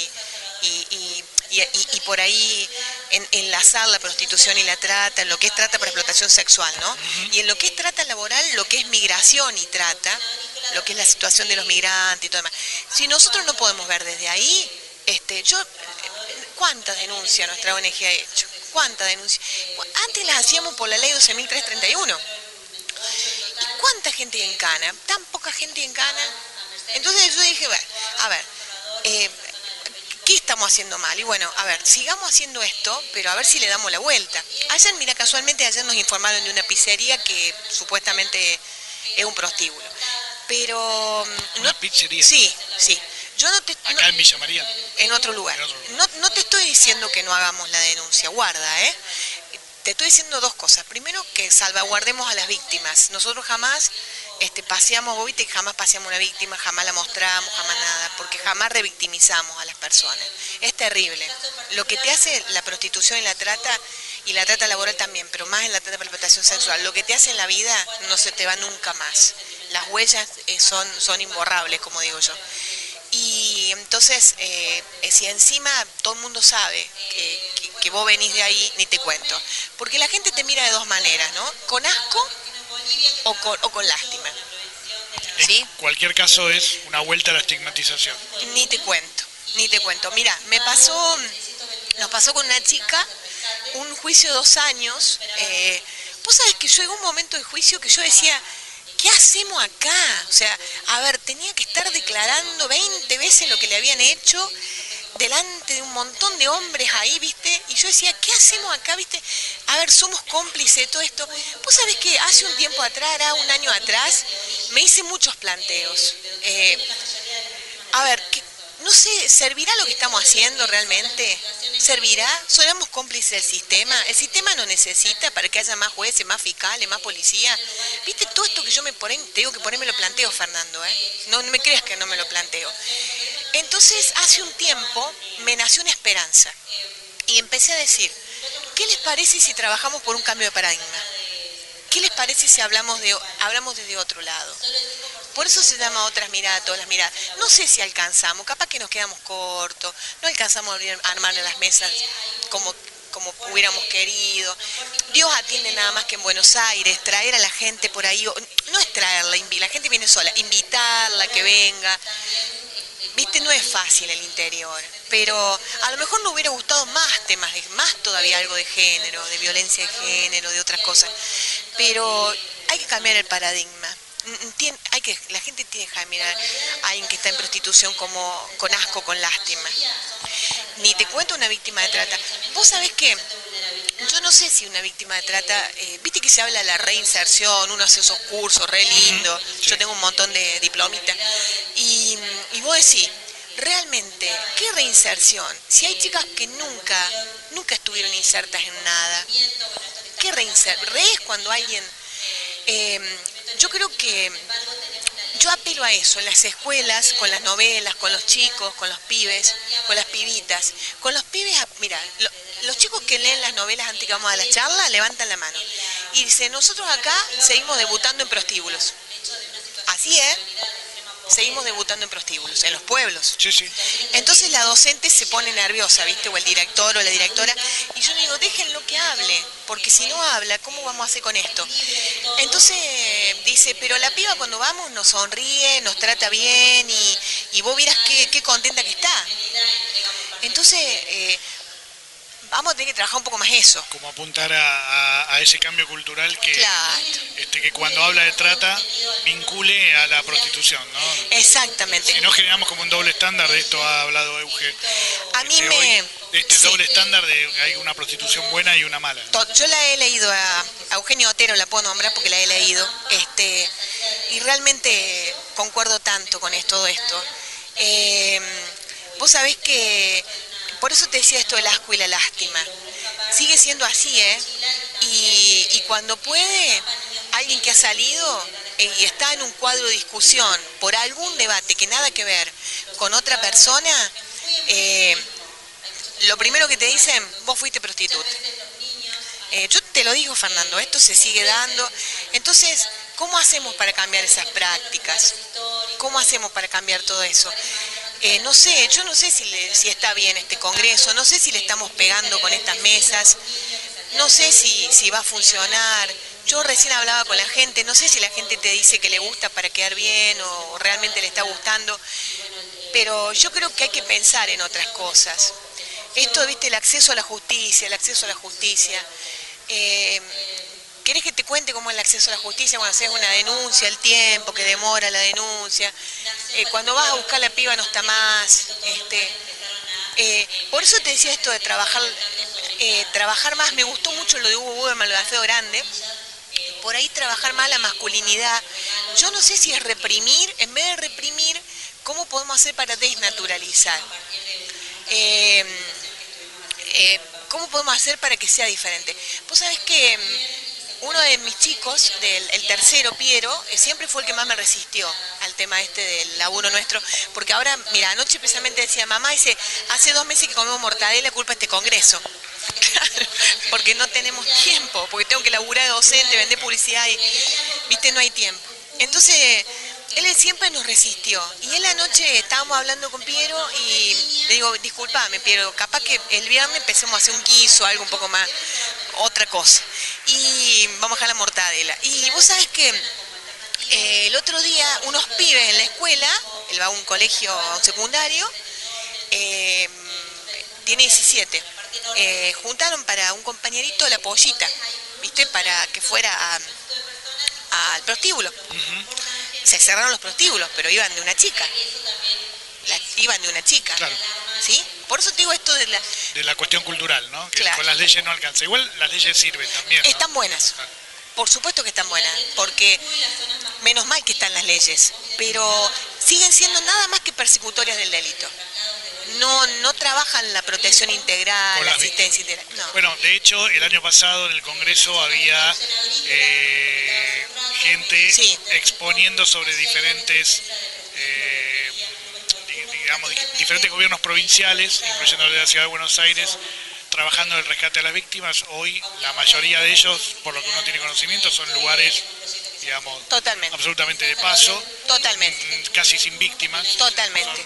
Speaker 10: y por ahí enlazar la prostitución y la trata, en lo que es trata por explotación sexual, ¿no? Y en lo que es trata laboral, lo que es migración y trata, lo que es la situación de los migrantes y todo demás. Si nosotros no podemos ver desde ahí, ¿cuántas denuncias nuestra ONG ha hecho? ¿Cuántas denuncias? Antes las hacíamos por la ley 12.331. ¿Y cuánta gente hay en Cana? Tan poca gente en Cana. Entonces yo dije, bueno, a ver, ¿qué estamos haciendo mal? Y bueno, a ver, sigamos haciendo esto, pero a ver si le damos la vuelta. Ayer, mira, casualmente ayer nos informaron de una pizzería que supuestamente es un prostíbulo. Pero...
Speaker 4: ¿Una pizzería?
Speaker 10: Sí, sí. Yo no te,
Speaker 4: ¿Acá en Villa María?
Speaker 10: En otro lugar. No te estoy diciendo que no hagamos la denuncia, guarda, ¿eh? Te estoy diciendo dos cosas. Primero, que salvaguardemos a las víctimas. Nosotros jamás paseamos, vos viste que jamás paseamos a una víctima, jamás la mostramos, jamás nada, porque jamás revictimizamos a las personas. Es terrible. Lo que te hace la prostitución y la trata y la trata laboral también, pero más en la trata por explotación sexual. Lo que te hace en la vida no se te va nunca más. Las huellas son imborrables, como digo yo. Y entonces, si encima todo el mundo sabe que vos venís de ahí, ni te cuento. Porque la gente te mira de dos maneras, ¿no? Con asco o con lástima. ¿Sí?
Speaker 4: En cualquier caso es una vuelta a la estigmatización.
Speaker 10: Ni te cuento. Mira, nos pasó con una chica un juicio de 2 años. Vos sabés que yo llegó un momento del juicio que yo decía, ¿qué hacemos acá? O sea, a ver, tenía que estar declarando 20 veces lo que le habían hecho delante de un montón de hombres ahí, ¿viste? Y yo decía, ¿qué hacemos acá, viste? A ver, somos cómplices de todo esto. Vos sabés que hace un tiempo atrás, era un año atrás, me hice muchos planteos. A ver, no sé, ¿servirá lo que estamos haciendo realmente? ¿Servirá? ¿Somos cómplices del sistema? ¿El sistema no necesita para que haya más jueces, más fiscales, más policía? ¿Viste todo esto que yo te digo que por ahí me lo planteo, Fernando, ¿eh? No me creas que no me lo planteo. Entonces, hace un tiempo me nació una esperanza y empecé a decir, ¿qué les parece si trabajamos por un cambio de paradigma? ¿Qué les parece si hablamos desde otro lado? Por eso se llama Otras Miradas, Todas las Miradas. No sé si alcanzamos, capaz que nos quedamos cortos, no alcanzamos a armar las mesas como hubiéramos querido. Dios atiende nada más que en Buenos Aires, traer a la gente por ahí, no es traerla, la gente viene sola, invitarla, que venga. Viste, no es fácil el interior, pero a lo mejor nos hubiera gustado más temas, más todavía algo de género, de violencia de género, de otras cosas. Pero hay que cambiar el paradigma. La gente tiene que mirar a alguien que está en prostitución como con asco, con lástima. Ni te cuento una víctima de trata. Vos sabés que yo no sé si una víctima de trata, viste que se habla de la reinserción, uno hace esos cursos re lindos, sí. Yo tengo un montón de diplomitas, y vos decís, realmente, ¿qué reinserción? Si hay chicas que nunca estuvieron insertas en nada, ¿qué reinserción? Es cuando alguien... yo creo que yo apelo a eso, en las escuelas, con las novelas, con los chicos, con los pibes, con las pibitas. Con los pibes, mira, los chicos que leen las novelas antes que vamos a la charla, levantan la mano. Y dice, nosotros acá seguimos debutando en prostíbulos. Así es. Seguimos debutando en prostíbulos, en los pueblos.
Speaker 4: Sí, sí.
Speaker 10: Entonces la docente se pone nerviosa, ¿viste? O el director o la directora. Y yo digo, déjenlo que hable, porque si no habla, ¿cómo vamos a hacer con esto? Entonces dice, pero la piba cuando vamos nos sonríe, nos trata bien y vos vieras qué contenta que está. Entonces... vamos a tener que trabajar un poco más eso.
Speaker 4: Como apuntar a ese cambio cultural que,
Speaker 10: claro.
Speaker 4: Que cuando habla de trata vincule a la prostitución, ¿no?
Speaker 10: Exactamente.
Speaker 4: Si no generamos como un doble estándar, de esto ha hablado Euge.
Speaker 10: A mí me...
Speaker 4: sí. Doble estándar de que hay una prostitución buena y una mala.
Speaker 10: Yo la he leído a Eugenio Otero, la puedo nombrar porque la he leído, y realmente concuerdo tanto con todo esto. Vos sabés que... Por eso te decía esto del asco y la lástima. Sigue siendo así, ¿eh? Y cuando puede, alguien que ha salido y está en un cuadro de discusión por algún debate que nada que ver con otra persona, lo primero que te dicen, vos fuiste prostituta. Yo te lo digo, Fernando, esto se sigue dando. Entonces, ¿cómo hacemos para cambiar esas prácticas? ¿Cómo hacemos para cambiar todo eso? No sé, yo no sé si está bien este congreso, no sé si le estamos pegando con estas mesas, no sé si va a funcionar. Yo recién hablaba con la gente, no sé si la gente te dice que le gusta para quedar bien o realmente le está gustando, pero yo creo que hay que pensar en otras cosas. Esto, viste, el acceso a la justicia, ¿Querés que te cuente cómo es el acceso a la justicia cuando haces una denuncia, el tiempo que demora la denuncia? Cuando vas a buscar a la piba no está más. Por eso te decía esto de trabajar más. Me gustó mucho lo de Hugo Buberman, lo de Alfredo Grande. Por ahí trabajar más la masculinidad. Yo no sé si es reprimir, en vez de reprimir, ¿cómo podemos hacer para desnaturalizar? ¿Cómo podemos hacer para que sea diferente? Vos sabés que... uno de mis chicos, el tercero, Piero, siempre fue el que más me resistió al tema del laburo nuestro, porque ahora, mira, anoche precisamente decía, mamá, hace 2 meses que comemos mortadela, culpa de este congreso. Porque no tenemos tiempo, porque tengo que laburar de docente, vender publicidad y, viste, no hay tiempo. Entonces, él siempre nos resistió. Y él anoche estábamos hablando con Piero y le digo, disculpame, Piero, capaz que el viernes empecemos a hacer un guiso, algo un poco más, otra cosa. Y vamos a dejar la mortadela. Y vos sabés que el otro día unos pibes en la escuela, él va a un colegio secundario, tiene 17, juntaron para un compañerito la pollita, ¿viste? Para que fuera al prostíbulo. Se cerraron los prostíbulos, pero iban de una chica. Iban de una chica.
Speaker 4: Claro.
Speaker 10: ¿Sí? Por eso te digo esto
Speaker 4: de la cuestión cultural, ¿no? Que
Speaker 10: claro.
Speaker 4: Con las leyes no alcanza. Igual las leyes sirven también, ¿no?
Speaker 10: Están buenas.
Speaker 4: Claro.
Speaker 10: Por supuesto que están buenas, porque menos mal que están las leyes, pero siguen siendo nada más que persecutorias del delito. No trabajan la protección integral, la asistencia integral. No.
Speaker 4: Bueno, de hecho, el año pasado en el Congreso había gente exponiendo sobre diferentes, digamos, diferentes gobiernos provinciales, incluyendo el de la Ciudad de Buenos Aires, trabajando en el rescate a las víctimas. Hoy la mayoría de ellos, por lo que uno tiene conocimiento, son lugares, digamos,
Speaker 10: totalmente,
Speaker 4: absolutamente de paso,
Speaker 10: totalmente,
Speaker 4: casi sin víctimas.
Speaker 10: Totalmente.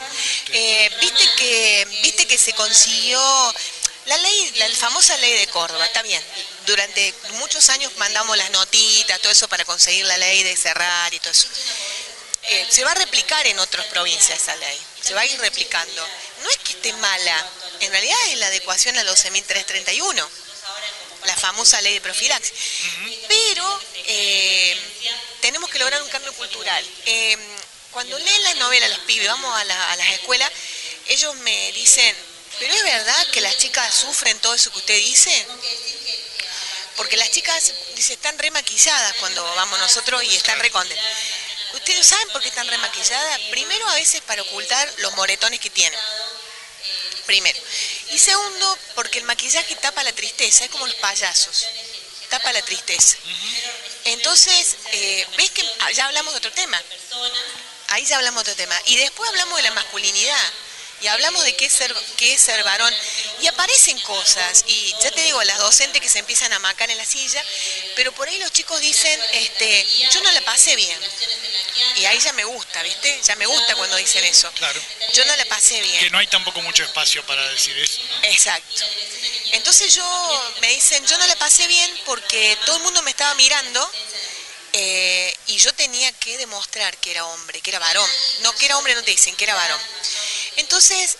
Speaker 10: Viste que se consiguió la ley, la famosa ley de Córdoba, está bien. Durante muchos años mandamos las notitas, todo eso para conseguir la ley de cerrar y todo eso. Se va a replicar en otras provincias esa ley, se va a ir replicando. No es que esté mala, en realidad es la adecuación a 12.331, la famosa ley de profilaxis. Pero tenemos que lograr un cambio cultural. Cuando leen las novelas los pibes, vamos a las escuelas, ellos me dicen, ¿pero es verdad que las chicas sufren todo eso que usted dice? Porque las chicas, dice, están remaquilladas cuando vamos nosotros y están recontentas. ¿Ustedes saben por qué están remaquilladas? Primero, a veces para ocultar los moretones que tienen. Primero. Y segundo, porque el maquillaje tapa la tristeza, es como los payasos. Tapa la tristeza. Entonces, ves que ya hablamos de otro tema. Ahí ya hablamos de otro tema. Y después hablamos de la masculinidad. Y hablamos de qué es ser varón. Y aparecen cosas. Y ya te digo, las docentes que se empiezan a macar en la silla. Pero por ahí los chicos dicen, yo no la pasé bien. Y ahí ya me gusta, ¿viste? Ya me gusta cuando dicen eso.
Speaker 4: Claro.
Speaker 10: Yo no la pasé bien.
Speaker 4: Que no hay tampoco mucho espacio para decir eso, ¿no?
Speaker 10: Exacto. Entonces me dicen, yo no la pasé bien porque todo el mundo me estaba mirando y yo tenía que demostrar que era hombre, que era varón. No, que era hombre no te dicen, que era varón. Entonces,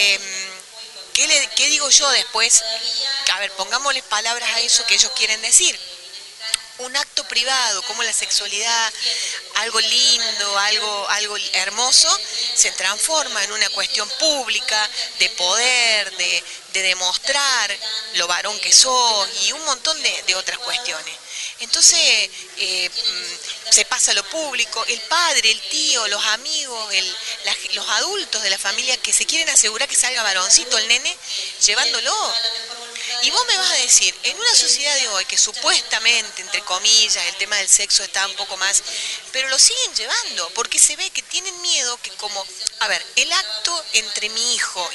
Speaker 10: ¿qué digo yo después? A ver, pongámosle palabras a eso que ellos quieren decir. Un acto privado, como la sexualidad, algo lindo, algo hermoso, se transforma en una cuestión pública de poder, de demostrar lo varón que sos y un montón de otras cuestiones. Entonces, se pasa a lo público, el padre, el tío, los amigos, los adultos de la familia que se quieren asegurar que salga varoncito el nene, llevándolo. Y vos me vas a decir, en una sociedad de hoy que supuestamente, entre comillas, el tema del sexo está un poco más, pero lo siguen llevando, porque se ve que tienen miedo que como, a ver, el acto entre mi hijo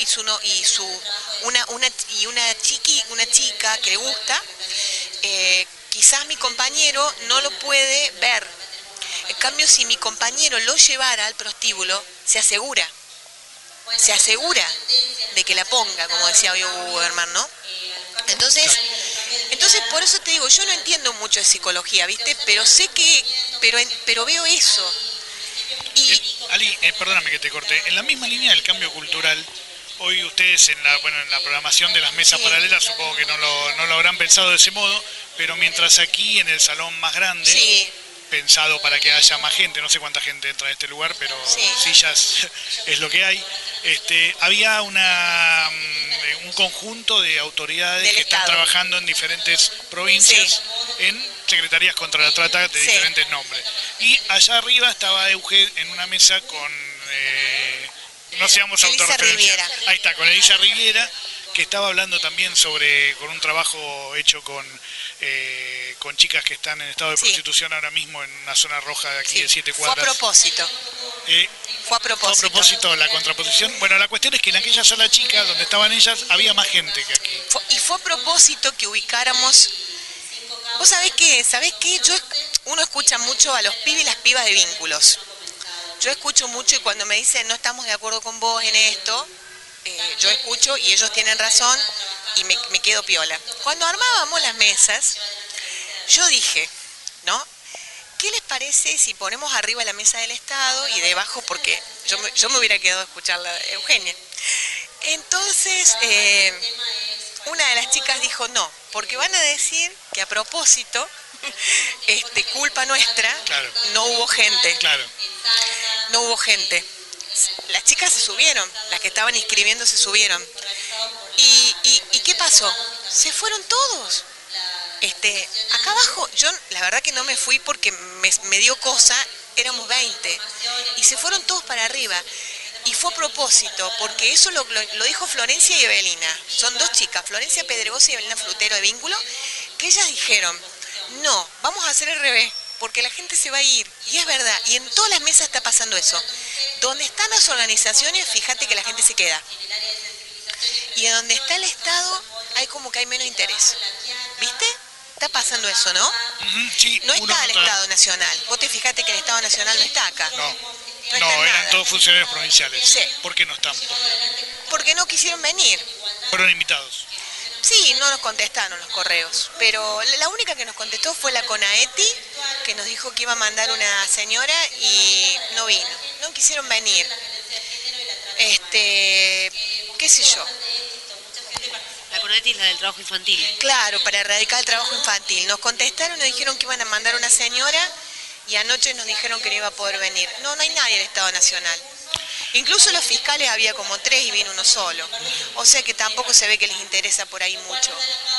Speaker 10: y una chica que le gusta, quizás mi compañero no lo puede ver. En cambio, si mi compañero lo llevara al prostíbulo, se asegura de que la ponga, como decía hoy Uberman, ¿no? Entonces, por eso te digo, yo no entiendo mucho de psicología, ¿viste? Pero sé que, pero veo eso.
Speaker 4: Ali, perdóname que te corté. En la misma línea del cambio cultural, hoy ustedes en la programación de las mesas paralelas, supongo que no lo habrán pensado de ese modo, pero mientras aquí en el salón más grande, pensado para que haya más gente, no sé cuánta gente entra a este lugar, pero sillas es lo que hay, había un conjunto de autoridades que están trabajando en diferentes provincias en secretarías contra la trata de diferentes nombres. Y allá arriba estaba Euge en una mesa con, no seamos autorreferenciales, ahí está, con Elisa Riviera, que estaba hablando también con un trabajo hecho con chicas que están en estado de prostitución ahora mismo en una zona roja de aquí de 7 cuadras.
Speaker 10: Fue a propósito. Fue a
Speaker 4: propósito la contraposición. Bueno, la cuestión es que en aquella sala chica donde estaban ellas había más gente que aquí.
Speaker 10: Y fue a propósito que ubicáramos. ¿Vos sabés qué? Uno escucha mucho a los pibes y las pibas de vínculos. Yo escucho mucho y cuando me dicen no estamos de acuerdo con vos en esto, yo escucho y ellos tienen razón y me quedo piola. Cuando armábamos las mesas, yo dije, ¿no? ¿Qué les parece si ponemos arriba la mesa del Estado y debajo, porque yo me hubiera quedado a escuchar a Eugenia? Entonces, una de las chicas dijo no, porque van a decir que a propósito, culpa nuestra,
Speaker 4: claro,
Speaker 10: no hubo gente.
Speaker 4: Claro.
Speaker 10: No hubo gente. Las chicas se subieron, las que estaban inscribiendo se subieron. ¿Y qué pasó? Se fueron todos. Acá abajo, yo la verdad que no me fui porque me dio cosa, éramos 20, y se fueron todos para arriba. Y fue a propósito, porque eso lo dijo Florencia y Evelina. Son dos chicas, Florencia Pedregosa y Evelina Frutero de Vínculo, que ellas dijeron, no, vamos a hacer el revés, porque la gente se va a ir. Y es verdad, y en todas las mesas está pasando eso. Donde están las organizaciones, fíjate que la gente se queda. Y en donde está el Estado, hay como que hay menos interés. ¿Viste? Está pasando eso, ¿no?
Speaker 4: Sí,
Speaker 10: no está el Estado Nacional. Vos te fijate que el Estado Nacional no está acá.
Speaker 4: No, eran todos funcionarios provinciales.
Speaker 10: Sí.
Speaker 4: ¿Por qué no están?
Speaker 10: Porque no quisieron venir.
Speaker 4: Fueron invitados.
Speaker 10: Sí, no nos contestaron los correos, pero la única que nos contestó fue la CONAETI, que nos dijo que iba a mandar una señora y no vino. No quisieron venir. Qué sé yo.
Speaker 5: La CONAETI es la del trabajo infantil.
Speaker 10: Claro, para erradicar el trabajo infantil. Nos contestaron, nos dijeron que iban a mandar una señora y anoche nos dijeron que no iba a poder venir. No hay nadie del Estado Nacional. Incluso los fiscales había como 3 y vino uno solo. O sea que tampoco se ve que les interesa por ahí mucho.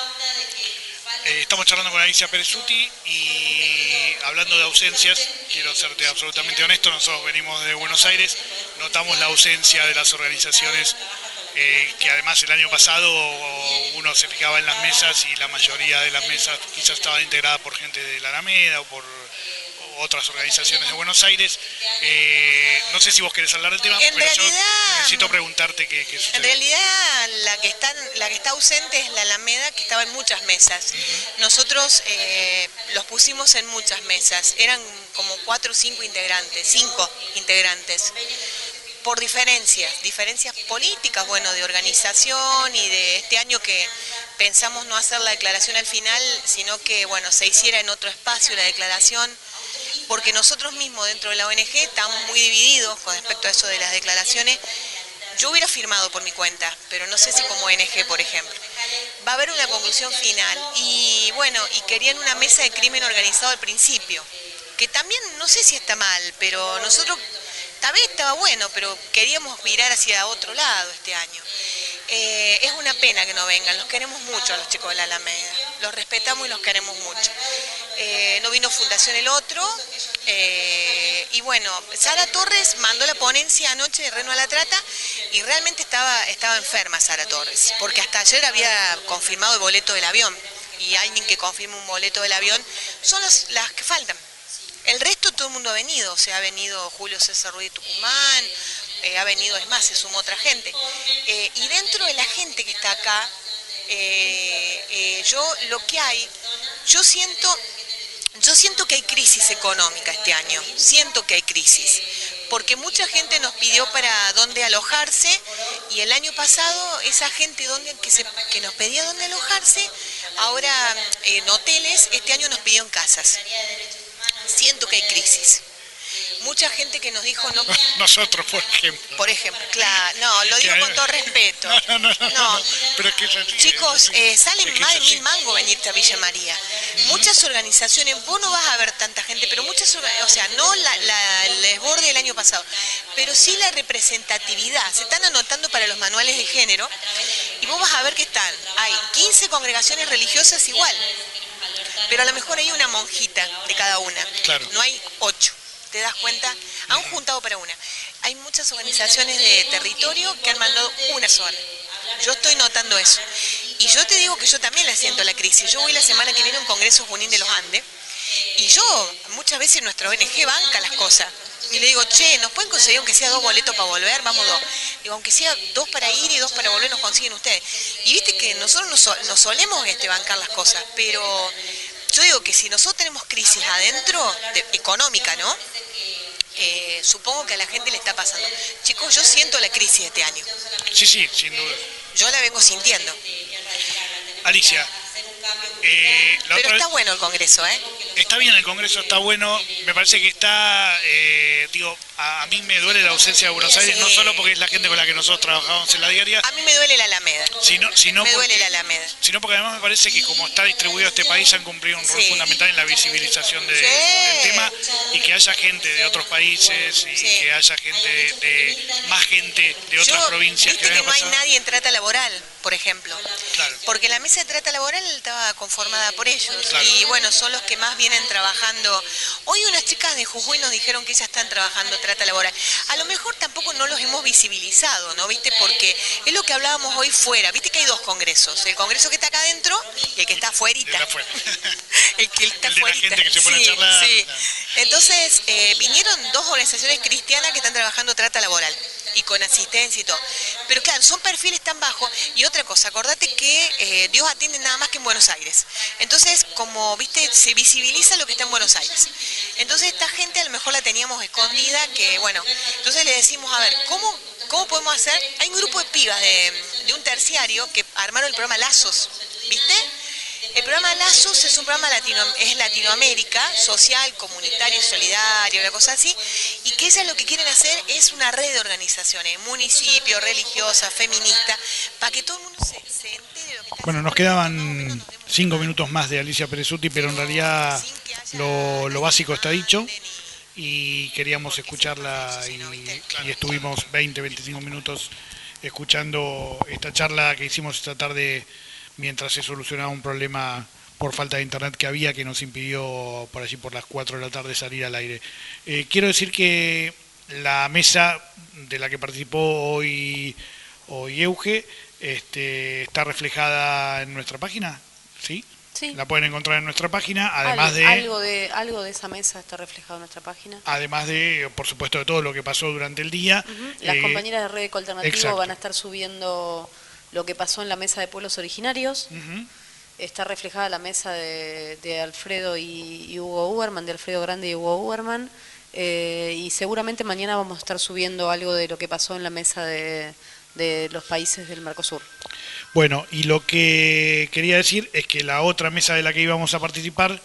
Speaker 4: Estamos charlando con Alicia Perezuti y hablando de ausencias, quiero serte absolutamente honesto, nosotros venimos de Buenos Aires, notamos la ausencia de las organizaciones que además el año pasado uno se fijaba en las mesas y la mayoría de las mesas quizás estaban integradas por gente de la Alameda o por otras organizaciones de Buenos Aires. No sé si vos querés hablar del tema, pero yo necesito preguntarte qué sucede.
Speaker 10: En realidad la que está ausente es la Alameda, que estaba en muchas mesas. Nosotros los pusimos en muchas mesas, eran como 4 o 5 integrantes. Por diferencias políticas, bueno, de organización y de este año que pensamos no hacer la declaración al final, sino que, bueno, se hiciera en otro espacio la declaración, porque nosotros mismos dentro de la ONG estamos muy divididos con respecto a eso de las declaraciones. Yo hubiera firmado por mi cuenta, pero no sé si como ONG, por ejemplo. Va a haber una conclusión final y, bueno, y querían una mesa de crimen organizado al principio, que también no sé si está mal, pero nosotros... Tal vez estaba bueno, pero queríamos mirar hacia otro lado este año. Es una pena que no vengan, los queremos mucho a los chicos de la Alameda, los respetamos y los queremos mucho. No vino Fundación el otro, y bueno, Sara Torres mandó la ponencia anoche de Reno a la Trata y realmente estaba enferma Sara Torres, porque hasta ayer había confirmado el boleto del avión, y alguien que confirma un boleto del avión son las que faltan. El resto todo el mundo ha venido, o sea, ha venido Julio César Ruiz de Tucumán, ha venido, es más, se sumó otra gente. Y dentro de la gente que está acá, yo siento que hay crisis económica este año, siento que hay crisis, porque mucha gente nos pidió para dónde alojarse, y el año pasado esa gente que nos pedía dónde alojarse, ahora en hoteles, este año nos pidió en casas. Siento que hay crisis. Mucha gente que nos dijo no.
Speaker 4: Nosotros, por ejemplo.
Speaker 10: Por ejemplo, claro, no, lo digo con todo respeto. No.
Speaker 4: Pero es que
Speaker 10: chicos, salen más de 1000 mangos venirte a Villa María. Muchas organizaciones, vos no vas a ver tanta gente, pero muchas, o sea, no el desborde del año pasado, pero sí la representatividad. Se están anotando para los manuales de género y vos vas a ver que hay 15 congregaciones religiosas igual. Pero a lo mejor hay una monjita de cada una.
Speaker 4: Claro.
Speaker 10: No hay 8. ¿Te das cuenta? Han juntado para una. Hay muchas organizaciones de territorio que han mandado una sola. Yo estoy notando eso. Y yo te digo que yo también la siento la crisis. Yo voy la semana que viene a un congreso Junín de los Andes y yo muchas veces nuestra ONG banca las cosas. Y le digo, che, ¿nos pueden conseguir aunque sea 2 boletos para volver? Vamos 2. Digo, aunque sea 2 para ir y 2 para volver, nos consiguen ustedes. Y viste que nosotros nos solemos bancar las cosas, pero yo digo que si nosotros tenemos crisis adentro, económica, ¿no? Supongo que a la gente le está pasando. Chicos, yo siento la crisis este año.
Speaker 4: Sí, sin duda.
Speaker 10: Yo la vengo sintiendo.
Speaker 4: Alicia.
Speaker 10: Pero está bueno el Congreso, ¿eh?
Speaker 4: Está bien, el Congreso está bueno. Me parece que está, a mí me duele la ausencia de Buenos Aires, no solo porque es la gente con la que nosotros trabajamos en la diaria.
Speaker 10: A mí me duele la Alameda.
Speaker 4: Me
Speaker 10: duele la Alameda.
Speaker 4: Sino porque además me parece que como está distribuido este país han cumplido un rol fundamental en la visibilización del tema, y que haya gente de otros países y que haya más gente de otras provincias.
Speaker 10: Viste que no hay nadie en trata laboral, por ejemplo.
Speaker 4: Claro.
Speaker 10: Porque la mesa de trata laboral estaba conformada por ellos. Claro. Y bueno, son los que más vienen trabajando. Hoy unas chicas de Jujuy nos dijeron que ellas están trabajando trata laboral. A lo mejor tampoco no los hemos visibilizado, ¿no? ¿Viste? Porque es lo que hablábamos hoy fuera. ¿Viste que hay 2 congresos? El congreso que está acá adentro y el que está afuerita. El que está afuerita.
Speaker 4: La gente que se pone a charlar.
Speaker 10: Sí. Entonces, vinieron 2 organizaciones cristianas que están trabajando trata laboral y con asistencia y todo. Pero claro, son perfiles tan bajos. Y otra cosa, acordate que Dios atiende nada más que en Buenos Aires. Entonces, como viste, se visibiliza lo que está en Buenos Aires. Entonces, esta gente a lo mejor la teníamos escondida, que bueno, entonces le decimos, a ver, ¿cómo podemos hacer? Hay un grupo de pibas de un terciario que armaron el programa Lazos, ¿viste? El programa Lazos es un programa Latinoamérica, social, comunitario, solidario, una cosa así, y que ellas lo que quieren hacer es una red de organizaciones, municipio, religiosa, feminista, para que todo el mundo se entere de lo que está.
Speaker 4: Bueno, nos quedaban 5 minutos más de Alicia Perezutti, pero en realidad lo básico está dicho y queríamos escucharla y estuvimos 20-25 minutos escuchando esta charla que hicimos esta tarde mientras se solucionaba un problema por falta de internet que había, que nos impidió por allí por las 4 de la tarde salir al aire. Quiero decir que la mesa de la que participó hoy Euge está reflejada en nuestra página, ¿sí? Sí. La pueden encontrar en nuestra página, además
Speaker 5: algo de esa mesa está reflejado en nuestra página.
Speaker 4: Además de, por supuesto, de todo lo que pasó durante el día.
Speaker 5: Las compañeras de Red Eco Alternativo van a estar subiendo lo que pasó en la mesa de pueblos originarios. Está reflejada la mesa de Alfredo y Hugo Uberman, de Alfredo Grande y Hugo Uberman, y seguramente mañana vamos a estar subiendo algo de lo que pasó en la mesa de los países del Mercosur.
Speaker 4: Bueno, y lo que quería decir es que la otra mesa de la que íbamos a participar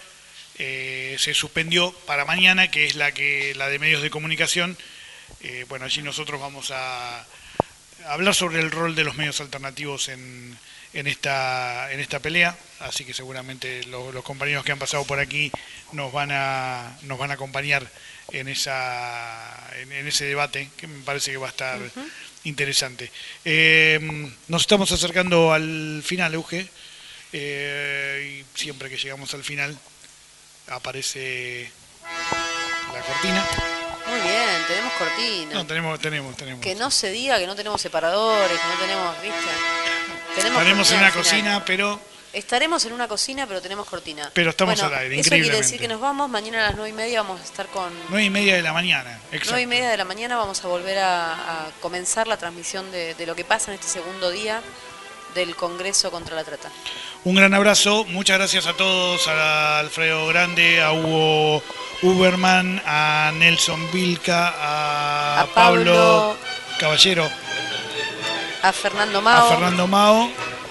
Speaker 4: se suspendió para mañana, que es la de medios de comunicación. Bueno, allí nosotros vamos a hablar sobre el rol de los medios alternativos en esta pelea, así que seguramente los compañeros que han pasado por aquí nos van a acompañar en ese debate, que me parece que va a estar interesante. Nos estamos acercando al final, Euge, y siempre que llegamos al final aparece la cortina.
Speaker 5: Muy bien, tenemos cortina.
Speaker 4: No, tenemos.
Speaker 5: Que no se diga que no tenemos separadores, que no tenemos, ¿viste?
Speaker 4: Estaremos en una cocina, pero...
Speaker 5: Estaremos en una cocina, pero tenemos cortina.
Speaker 4: Pero estamos al aire,
Speaker 5: eso
Speaker 4: increíblemente.
Speaker 5: Quiere decir que nos vamos, mañana a las 9:30 vamos a estar con...
Speaker 4: 9:30 de la mañana, exacto.
Speaker 5: 9:30 de la mañana vamos a volver a comenzar la transmisión de lo que pasa en este segundo día del Congreso contra la Trata.
Speaker 4: Un gran abrazo, muchas gracias a todos, a Alfredo Grande, a Hugo Uberman, a Nelson Vilca, a Pablo Caballero,
Speaker 5: a Fernando Mao,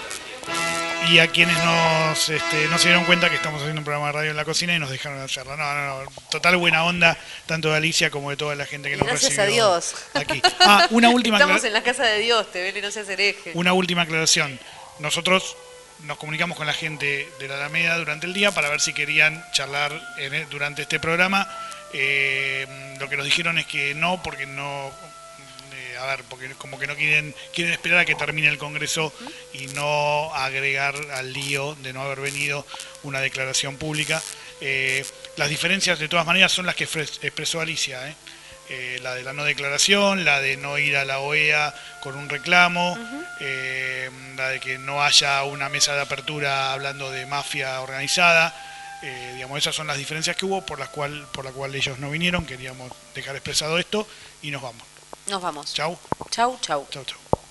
Speaker 4: y a quienes no se dieron cuenta que estamos haciendo un programa de radio en la cocina y nos dejaron hacerlo. No, total buena onda, tanto de Alicia como de toda la gente que nos recibió.
Speaker 5: Gracias a Dios.
Speaker 4: Aquí. Una última
Speaker 5: Estamos en la casa de Dios, te no seas hereje.
Speaker 4: Una última aclaración. Nosotros nos comunicamos con la gente de la Alameda durante el día para ver si querían charlar durante este programa. Lo que nos dijeron es que no, porque no... porque como que no quieren esperar a que termine el Congreso y no agregar al lío de no haber venido una declaración pública. Las diferencias de todas maneras son las que expresó Alicia. la de la no declaración, la de no ir a la OEA con un reclamo, la de que no haya una mesa de apertura hablando de mafia organizada. Digamos, esas son las diferencias que hubo por la cual ellos no vinieron. Queríamos dejar expresado esto y nos vamos.
Speaker 5: Nos vamos.
Speaker 4: Chau.
Speaker 5: Chau, chau.
Speaker 4: Chau, chau.